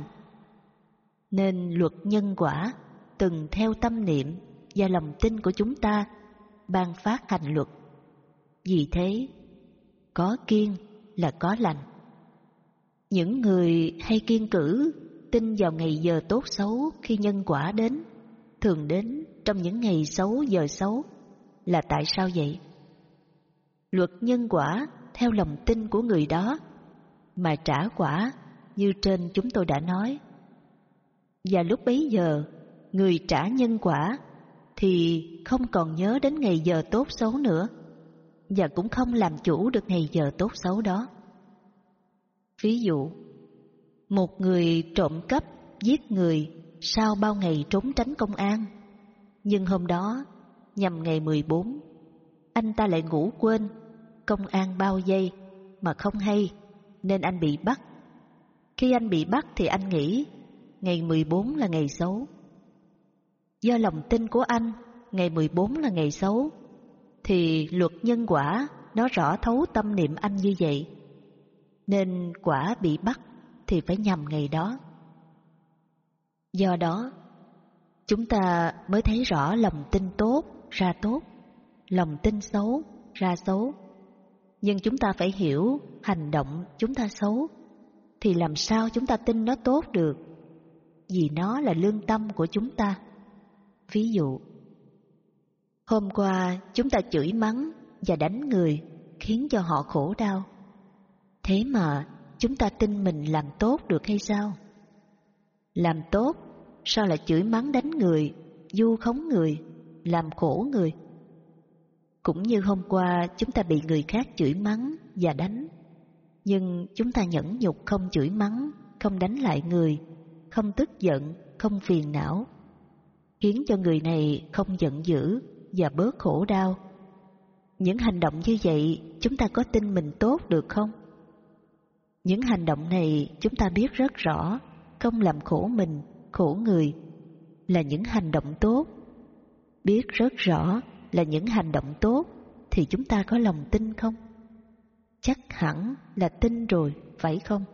Nên luật nhân quả từng theo tâm niệm và lòng tin của chúng ta ban phát hành luật. Vì thế, có kiêng là có lành. Những người hay kiêng cữ, tin vào ngày giờ tốt xấu khi nhân quả đến, thường đến trong những ngày xấu giờ xấu, là tại sao vậy? Luật nhân quả theo lòng tin của người đó mà trả quả như trên chúng tôi đã nói. Và lúc bấy giờ, người trả nhân quả thì không còn nhớ đến ngày giờ tốt xấu nữa, và cũng không làm chủ được ngày giờ tốt xấu đó. Ví dụ, một người trộm cắp, giết người sau bao ngày trốn tránh công an, nhưng hôm đó nhằm ngày mười bốn, anh ta lại ngủ quên, công an bao vây mà không hay, nên anh bị bắt. Khi anh bị bắt thì anh nghĩ ngày mười bốn là ngày xấu. Do lòng tin của anh ngày mười bốn là ngày xấu, thì luật nhân quả nó rõ thấu tâm niệm anh như vậy, nên quả bị bắt thì phải nhằm ngày đó. Do đó, chúng ta mới thấy rõ lòng tin tốt ra tốt, lòng tin xấu ra xấu. Nhưng chúng ta phải hiểu hành động chúng ta xấu, thì làm sao chúng ta tin nó tốt được, vì nó là lương tâm của chúng ta. Ví dụ, hôm qua chúng ta chửi mắng và đánh người khiến cho họ khổ đau. Thế mà chúng ta tin mình làm tốt được hay sao? Làm tốt sao lại chửi mắng đánh người, vu khống người, làm khổ người? Cũng như hôm qua chúng ta bị người khác chửi mắng và đánh, nhưng chúng ta nhẫn nhục không chửi mắng, không đánh lại người, không tức giận, không phiền não, khiến cho người này không giận dữ và bớt khổ đau. Những hành động như vậy chúng ta có tin mình tốt được không? Những hành động này chúng ta biết rất rõ, không làm khổ mình, khổ người, là những hành động tốt. Biết rất rõ là những hành động tốt thì chúng ta có lòng tin không? Chắc hẳn là tin rồi, phải không?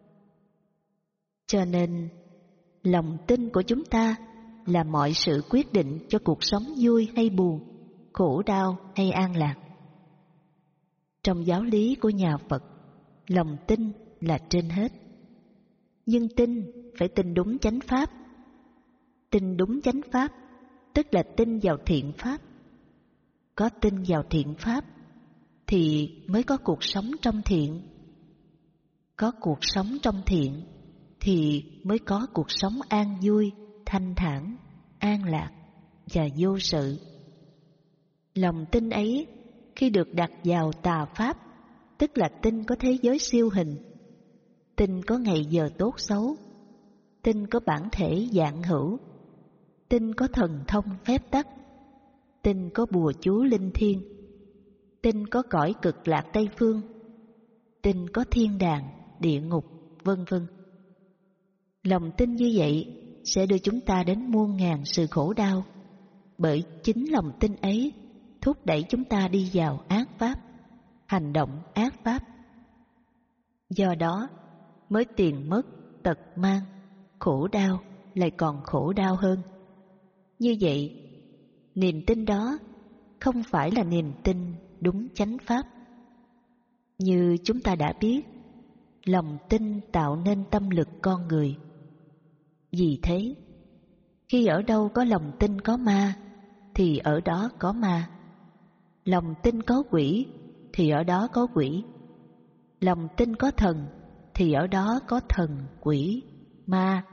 Cho nên, lòng tin của chúng ta là mọi sự quyết định cho cuộc sống vui hay buồn, khổ đau hay an lạc. Trong giáo lý của nhà Phật, lòng tin là trên hết. Nhưng tin phải tin đúng chánh pháp. Tin đúng chánh pháp tức là tin vào thiện pháp. Có tin vào thiện pháp thì mới có cuộc sống trong thiện. Có cuộc sống trong thiện thì mới có cuộc sống an vui, thanh thản, an lạc và vô sự. Lòng tin ấy khi được đặt vào tà pháp, tức là tin có thế giới siêu hình, tin có ngày giờ tốt xấu, tin có bản thể vạn hữu, tin có thần thông phép tắc, tin có bùa chú linh thiêng, tin có cõi cực lạc Tây Phương, tin có thiên đàng, địa ngục, vân vân. Lòng tin như vậy sẽ đưa chúng ta đến muôn ngàn sự khổ đau, bởi chính lòng tin ấy thúc đẩy chúng ta đi vào ác pháp, hành động ác pháp. Do đó mới tiền mất, tật mang, khổ đau lại còn khổ đau hơn. Như vậy, niềm tin đó không phải là niềm tin đúng chánh pháp. Như chúng ta đã biết, lòng tin tạo nên tâm lực con người. Vì thế, Khi ở đâu có lòng tin có ma, thì ở đó có ma. Lòng tin có quỷ, thì ở đó có quỷ. Lòng tin có thần, thì ở đó có thần, quỷ, ma.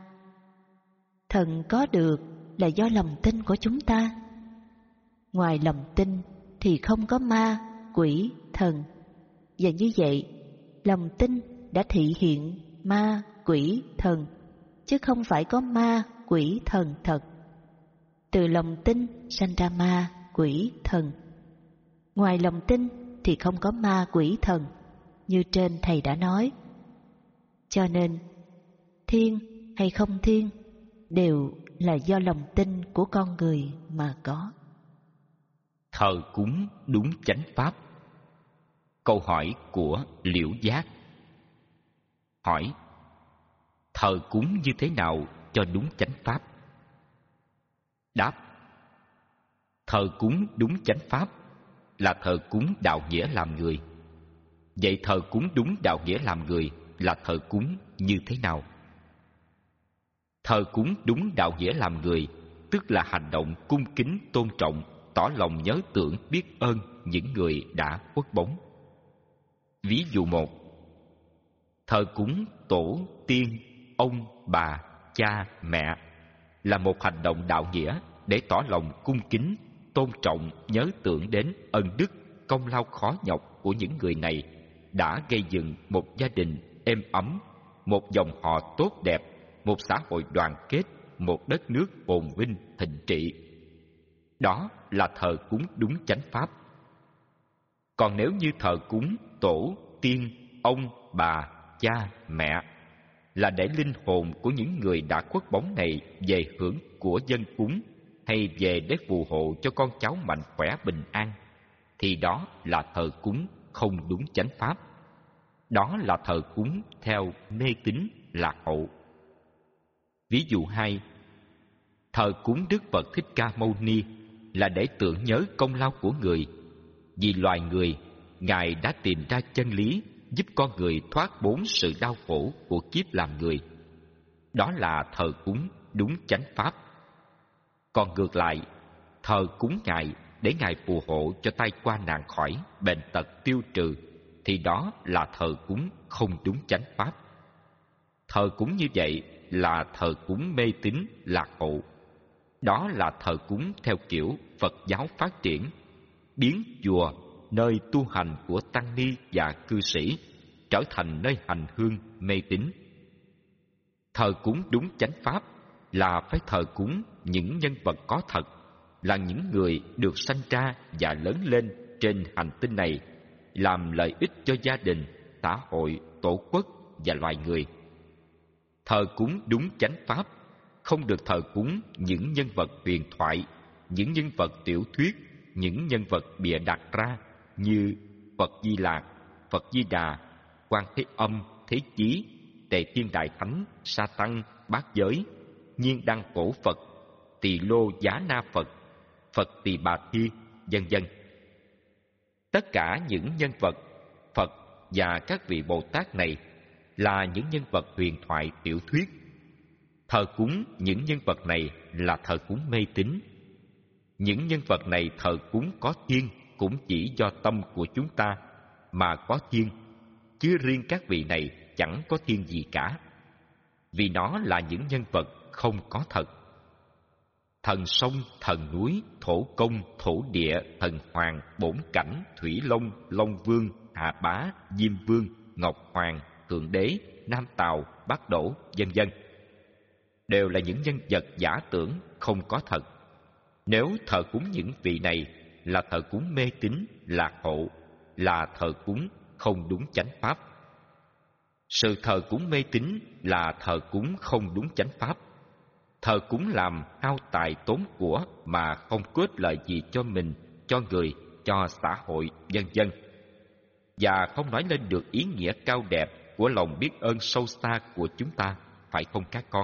Thần có được là do lòng tin của chúng ta. Ngoài lòng tin thì không có ma, quỷ, thần. Và như vậy, lòng tin đã thị hiện ma, quỷ, thần, chứ không phải có ma, quỷ, thần thật. Từ lòng tin sanh ra ma, quỷ, thần. Ngoài lòng tin thì không có ma, quỷ, thần, như trên thầy đã nói. Cho nên, thiên hay không thiên đều là do lòng tin của con người mà có. Thờ cúng đúng chánh pháp. Câu hỏi của Liễu Giác. Hỏi: thờ cúng như thế nào cho đúng chánh pháp? Đáp: thờ cúng đúng chánh pháp là thờ cúng đạo nghĩa làm người. Vậy thờ cúng đúng đạo nghĩa làm người là thờ cúng như thế nào? Thờ cúng đúng đạo nghĩa làm người tức là hành động cung kính tôn trọng, tỏ lòng nhớ tưởng biết ơn những người đã khuất bóng. Ví dụ một: thờ cúng tổ tiên, ông, bà, cha, mẹ là một hành động đạo nghĩa để tỏ lòng cung kính, tôn trọng, nhớ tưởng đến ân đức, công lao khó nhọc của những người này đã gây dựng một gia đình êm ấm, một dòng họ tốt đẹp, một xã hội đoàn kết, một đất nước phồn vinh thịnh trị. Đó là thờ cúng đúng chánh pháp. Còn nếu như thờ cúng tổ, tiên, ông, bà, cha, mẹ là để linh hồn của những người đã khuất bóng này về hưởng của dân cúng, hay về để phù hộ cho con cháu mạnh khỏe bình an, thì đó là thờ cúng không đúng chánh pháp. Đó là thờ cúng theo mê tín lạc hậu. Ví dụ hai: thờ cúng Đức Phật Thích Ca Mâu Ni là để tưởng nhớ công lao của người. Vì loài người, Ngài đã tìm ra chân lý giúp con người thoát bốn sự đau khổ của kiếp làm người. Đó là thờ cúng đúng chánh pháp. Còn ngược lại, thờ cúng Ngài để Ngài phù hộ cho tai qua nạn khỏi, bệnh tật tiêu trừ, thì đó là thờ cúng không đúng chánh pháp. Thờ cúng như vậy là thờ cúng mê tín lạc hậu. Đó là thờ cúng theo kiểu Phật giáo phát triển, biến chùa, nơi tu hành của tăng ni và cư sĩ, trở thành nơi hành hương mê tín. Thờ cúng đúng chánh pháp là phải thờ cúng những nhân vật có thật, là những người được sanh ra và lớn lên trên hành tinh này, làm lợi ích cho gia đình, xã hội, tổ quốc và loài người. Thờ cúng đúng chánh pháp không được thờ cúng những nhân vật huyền thoại, những nhân vật tiểu thuyết, những nhân vật bịa đặt ra như Phật Di Lạc, Phật Di Đà, Quan Thế Âm, Thế Chí, Tề Thiên Đại Thánh, Sa Tăng, Bát Giới, Nhiên Đăng Cổ Phật, Tỳ Lô Giá Na Phật, Phật Tỳ Bà Thi, vân vân. Tất cả những nhân vật Phật và các vị Bồ Tát này là những nhân vật huyền thoại tiểu thuyết. Thờ cúng những nhân vật này là thờ cúng mê tín. Những nhân vật này thờ cúng có thiên cũng chỉ do tâm của chúng ta mà có thiên, chứ riêng các vị này chẳng có thiên gì cả, vì nó là những nhân vật không có thật. Thần sông, thần núi, thổ công, thổ địa, thần hoàng, bổn cảnh, thủy long, long vương, hạ bá, diêm vương, ngọc hoàng, thượng đế, nam tào, bát đỗ, vân vân đều là những nhân vật giả tưởng không có thật. Nếu thờ cúng những vị này là thờ cúng mê tín lạc hậu, là thờ cúng không đúng chánh pháp. Sự thờ cúng mê tín là thờ cúng không đúng chánh pháp. Thờ cúng làm hao tài tốn của mà không có ích lợi gì cho mình, cho người, cho xã hội, vân vân, và không nói lên được ý nghĩa cao đẹp của lòng biết ơn sâu xa của chúng ta, phải không các con?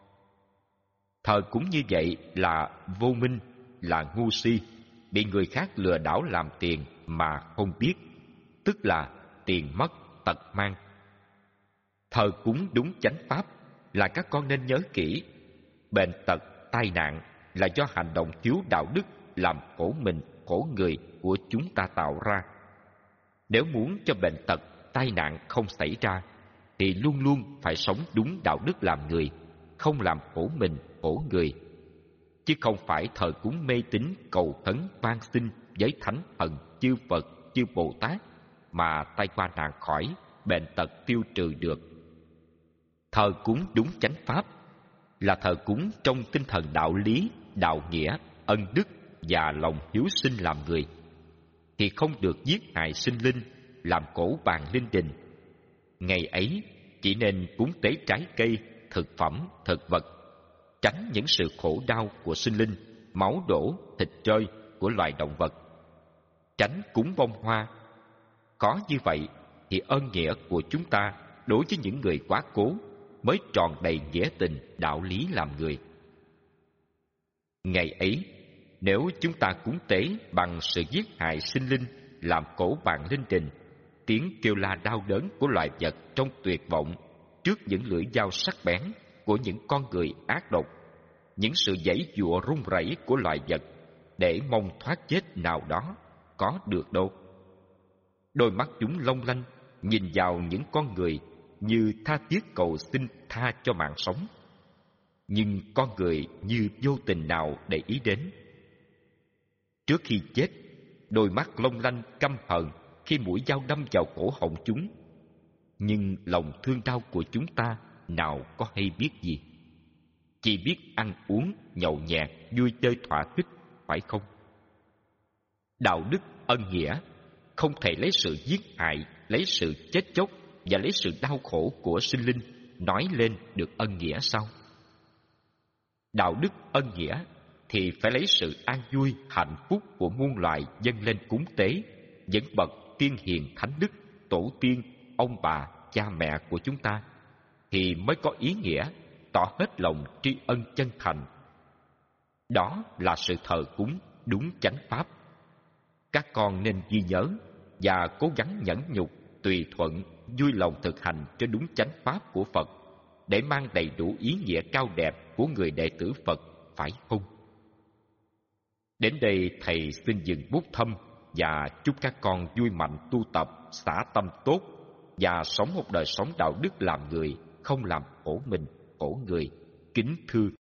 Thờ cúng như vậy là vô minh, là ngu si, bị người khác lừa đảo làm tiền mà không biết, tức là tiền mất tật mang. Thờ cúng đúng chánh pháp là các con nên nhớ kỹ: bệnh tật, tai nạn là do hành động thiếu đạo đức làm khổ mình, khổ người của chúng ta tạo ra. Nếu muốn cho bệnh tật, tai nạn không xảy ra, thì luôn luôn phải sống đúng đạo đức làm người, không làm khổ mình, khổ người. Chứ không phải thờ cúng mê tín cầu khấn van xin với thánh thần, chư Phật, chư Bồ Tát mà tai qua nạn khỏi, bệnh tật tiêu trừ được. Thờ cúng đúng chánh pháp là thờ cúng trong tinh thần đạo lý, đạo nghĩa, ân đức và lòng hiếu sinh làm người, thì không được giết hại sinh linh, làm cổ bàn linh đình. Ngày ấy chỉ nên cúng tế trái cây, thực phẩm, thực vật, tránh những sự khổ đau của sinh linh, máu đổ, thịt rơi của loài động vật, tránh cúng bông hoa. Có như vậy thì ơn nghĩa của chúng ta đối với những người quá cố mới tròn đầy nghĩa tình, đạo lý làm người. Ngày ấy, nếu chúng ta cúng tế bằng sự giết hại sinh linh, làm cổ bàn linh đình, tiếng kêu la đau đớn của loài vật trong tuyệt vọng trước những lưỡi dao sắc bén của những con người ác độc, những sự giãy giụa run rẩy của loài vật để mong thoát chết nào đó, có được đâu. Đôi mắt chúng long lanh nhìn vào những con người như tha thiết cầu xin tha cho mạng sống, nhưng con người như vô tình nào để ý đến. Trước khi chết, đôi mắt long lanh căm hờn khi mũi dao đâm vào cổ họng chúng, nhưng lòng thương đau của chúng ta nào có hay biết gì, chỉ biết ăn uống nhậu nhẹt, vui chơi thỏa thích, phải không? Đạo đức ân nghĩa không thể lấy sự giết hại, lấy sự chết chóc và lấy sự đau khổ của sinh linh nói lên được ân nghĩa sao? Đạo đức ân nghĩa thì phải lấy sự an vui, hạnh phúc của muôn loài dâng lên cúng tế những bậc tiên hiền thánh đức, tổ tiên, ông bà, cha mẹ của chúng ta, thì mới có ý nghĩa, tỏ hết lòng tri ân chân thành. Đó là sự thờ cúng đúng chánh pháp. Các con nên ghi nhớ và cố gắng nhẫn nhục, tùy thuận, vui lòng thực hành cho đúng chánh pháp của Phật, để mang đầy đủ ý nghĩa cao đẹp của người đệ tử Phật, phải không? Đến đây thầy xin dừng bút thăm và chúc các con vui mạnh tu tập, xả tâm tốt và sống một đời sống đạo đức làm người, không làm khổ mình, khổ người. Kính thưa